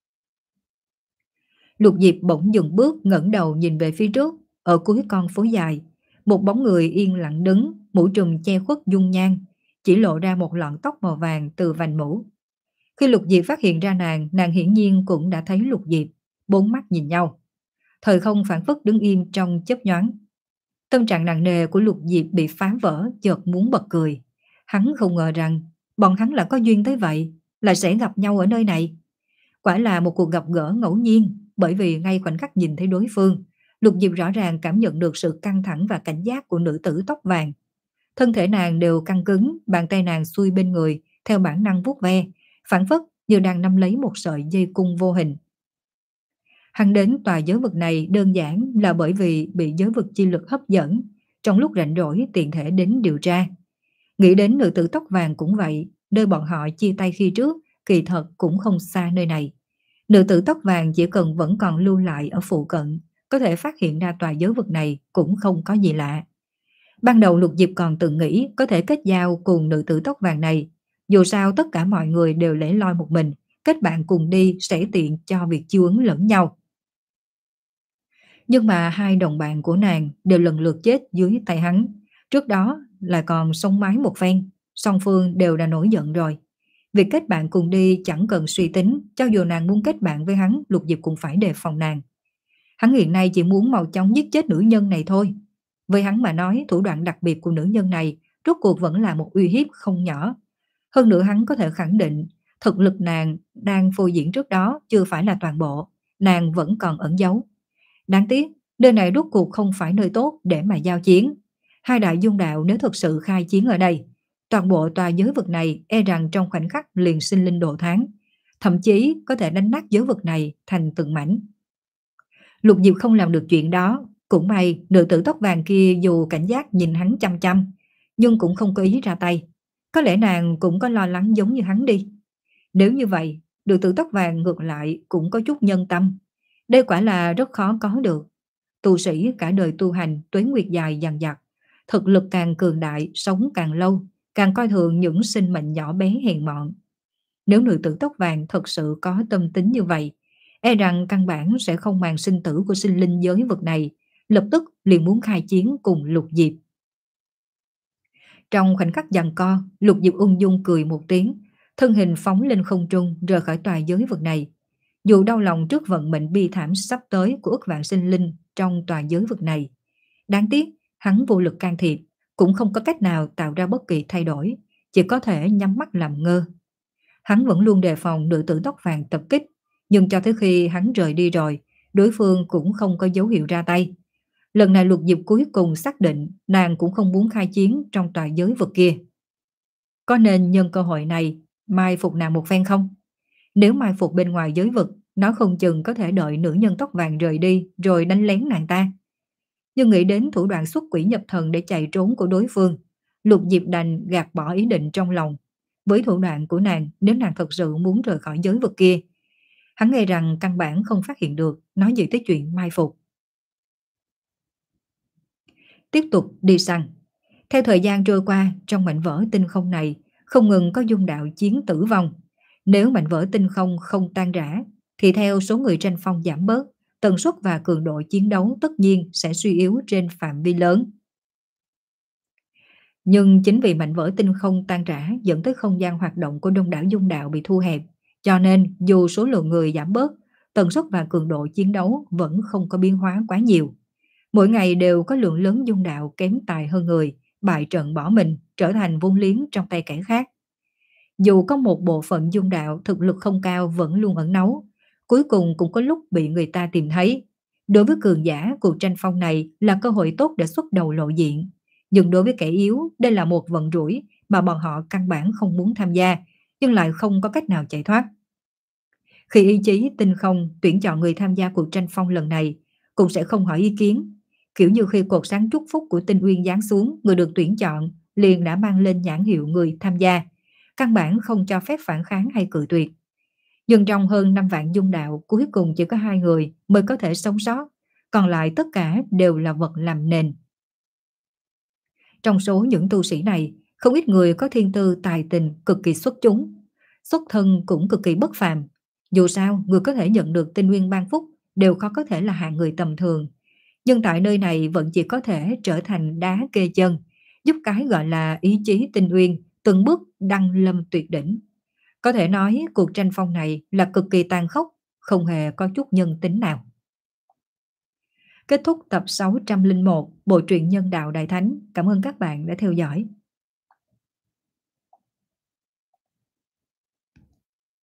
Lục Diệp bỗng dừng bước, ngẩng đầu nhìn về phía trước. Ở cuối con phố dài, một bóng người yên lặng đứng, mũ trùm che khuất dung nhan, chỉ lộ ra một lọn tóc màu vàng từ vành mũ. Khi Lục Diệp phát hiện ra nàng, nàng hiển nhiên cũng đã thấy Lục Diệp. Bốn mắt nhìn nhau, thời không phảng phất đứng im trong chớp nhoáng. Tâm trạng nặng nề của Lục Diệp bị phá vỡ, chợt muốn bật cười. Hắn không ngờ rằng bọn hắn là có duyên tới vậy, là sẽ gặp nhau ở nơi này. Quả là một cuộc gặp gỡ ngẫu nhiên, bởi vì ngay khoảnh khắc nhìn thấy đối phương, Lục Diệp rõ ràng cảm nhận được sự căng thẳng và cảnh giác của nữ tử tóc vàng. Thân thể nàng đều căng cứng, bàn tay nàng xuôi bên người, theo bản năng vuốt ve, phảng phất như đang nắm lấy một sợi dây cung vô hình. Hắn đến tòa giới vực này đơn giản là bởi vì bị giới vực chi lực hấp dẫn, trong lúc rảnh rỗi tiện thể đến điều tra. Nghĩ đến nữ tử tóc vàng cũng vậy, nơi bọn họ chia tay khi trước, kỳ thật cũng không xa nơi này. Nữ tử tóc vàng chỉ cần vẫn còn lưu lại ở phụ cận, có thể phát hiện ra tòa giới vực này cũng không có gì lạ. Ban đầu Lục Diệp còn từng nghĩ có thể kết giao cùng nữ tử tóc vàng này. Dù sao tất cả mọi người đều lẻ loi một mình, kết bạn cùng đi sẽ tiện cho việc chiêu ứng lẫn nhau. Nhưng mà hai đồng bạn của nàng đều lần lượt chết dưới tay hắn. Trước đó là còn sống mái một phen, song phương đều đã nổi giận rồi. Việc kết bạn cùng đi chẳng cần suy tính, cho dù nàng muốn kết bạn với hắn, Lục Diệp cũng phải đề phòng nàng. Hắn hiện nay chỉ muốn mau chóng giết chết nữ nhân này thôi. Với hắn mà nói, thủ đoạn đặc biệt của nữ nhân này rốt cuộc vẫn là một uy hiếp không nhỏ. Hơn nữa hắn có thể khẳng định, thực lực nàng đang phô diễn trước đó chưa phải là toàn bộ, nàng vẫn còn ẩn giấu. Đáng tiếc, nơi này rốt cuộc không phải nơi tốt để mà giao chiến. Hai đại dung đạo nếu thực sự khai chiến ở đây, toàn bộ tòa giới vực này e rằng trong khoảnh khắc liền sinh linh độ tháng, thậm chí có thể đánh nát giới vực này thành từng mảnh. Lục Diệp không làm được chuyện đó. Cũng may nữ tử tóc vàng kia dù cảnh giác nhìn hắn chăm chăm, nhưng cũng không có ý ra tay. Có lẽ nàng cũng có lo lắng giống như hắn đi. Nếu như vậy, Được tử tóc vàng ngược lại cũng có chút nhân tâm. Đây quả là rất khó có được. Tu sĩ cả đời tu hành, tuế nguyệt dài dằng dặc, thực lực càng cường đại, sống càng lâu, càng coi thường những sinh mệnh nhỏ bé hèn mọn. Nếu nữ tử tóc vàng thật sự có tâm tính như vậy, e rằng căn bản sẽ không màng sinh tử của sinh linh giới vực này, lập tức liền muốn khai chiến cùng Lục Diệp. Trong khoảnh khắc giằng co, Lục Diệp ung dung cười một tiếng, thân hình phóng lên không trung rời khỏi tòa giới vực này. Dù đau lòng trước vận mệnh bi thảm sắp tới của ức vạn sinh linh trong tòa giới vực này, đáng tiếc hắn vô lực can thiệp, cũng không có cách nào tạo ra bất kỳ thay đổi, chỉ có thể nhắm mắt làm ngơ. Hắn vẫn luôn đề phòng nữ tử tóc vàng tập kích, nhưng cho tới khi hắn rời đi rồi, đối phương cũng không có dấu hiệu ra tay. Lần này Lục Diệp cuối cùng xác định nàng cũng không muốn khai chiến trong tòa giới vực kia. Có nên nhân cơ hội này mai phục nàng một phen không? Nếu mai phục bên ngoài giới vực, nó không chừng có thể đợi nữ nhân tóc vàng rời đi rồi đánh lén nàng ta. Nhưng nghĩ đến thủ đoạn xuất quỷ nhập thần để chạy trốn của đối phương, Lục Diệp đành gạt bỏ ý định trong lòng. Với thủ đoạn của nàng, nếu nàng thật sự muốn rời khỏi giới vực kia, hắn nghe rằng căn bản không phát hiện được, nói gì tới chuyện mai phục. Tiếp tục đi săn. Theo thời gian trôi qua, trong mảnh vỡ tinh không này không ngừng có dung đạo chiến tử vong. Nếu mảnh vỡ tinh không không tan rã, thì theo số người tranh phong giảm bớt, tần suất và cường độ chiến đấu tất nhiên sẽ suy yếu trên phạm vi lớn. Nhưng chính vì mảnh vỡ tinh không tan rã dẫn tới không gian hoạt động của đông đảo dung đạo bị thu hẹp, cho nên dù số lượng người giảm bớt, tần suất và cường độ chiến đấu vẫn không có biến hóa quá nhiều. Mỗi ngày đều có lượng lớn dung đạo kém tài hơn người, bại trận bỏ mình, trở thành vốn liếng trong tay kẻ khác. Dù có một bộ phận dung đạo thực lực không cao vẫn luôn ẩn náu, cuối cùng cũng có lúc bị người ta tìm thấy. Đối với cường giả, cuộc tranh phong này là cơ hội tốt để xuất đầu lộ diện. Nhưng đối với kẻ yếu, đây là một vận rủi mà bọn họ căn bản không muốn tham gia, nhưng lại không có cách nào chạy thoát. Khi ý chí tinh không tuyển chọn người tham gia cuộc tranh phong lần này, cũng sẽ không hỏi ý kiến. Kiểu như khi cột sáng chúc phúc của Tinh Uyên giáng xuống, người được tuyển chọn liền đã mang lên nhãn hiệu người tham gia, căn bản không cho phép phản kháng hay cự tuyệt. Nhưng trong hơn năm vạn dung đạo, cuối cùng chỉ có hai người mới có thể sống sót, còn lại tất cả đều là vật làm nền. Trong số những tu sĩ này, không ít người có thiên tư tài tình cực kỳ xuất chúng, xuất thân cũng cực kỳ bất phàm. Dù sao, người có thể nhận được Tinh Nguyên ban phúc đều khó có thể là hạng người tầm thường. Nhưng tại nơi này vẫn chỉ có thể trở thành đá kê chân, giúp cái gọi là ý chí Tinh Uyên từng bước đăng lâm tuyệt đỉnh. Có thể nói cuộc tranh phong này là cực kỳ tàn khốc, không hề có chút nhân tính nào. Kết thúc tập sáu trăm lẻ một Bộ truyện Nhân Đạo Đại Thánh. Cảm ơn các bạn đã theo dõi.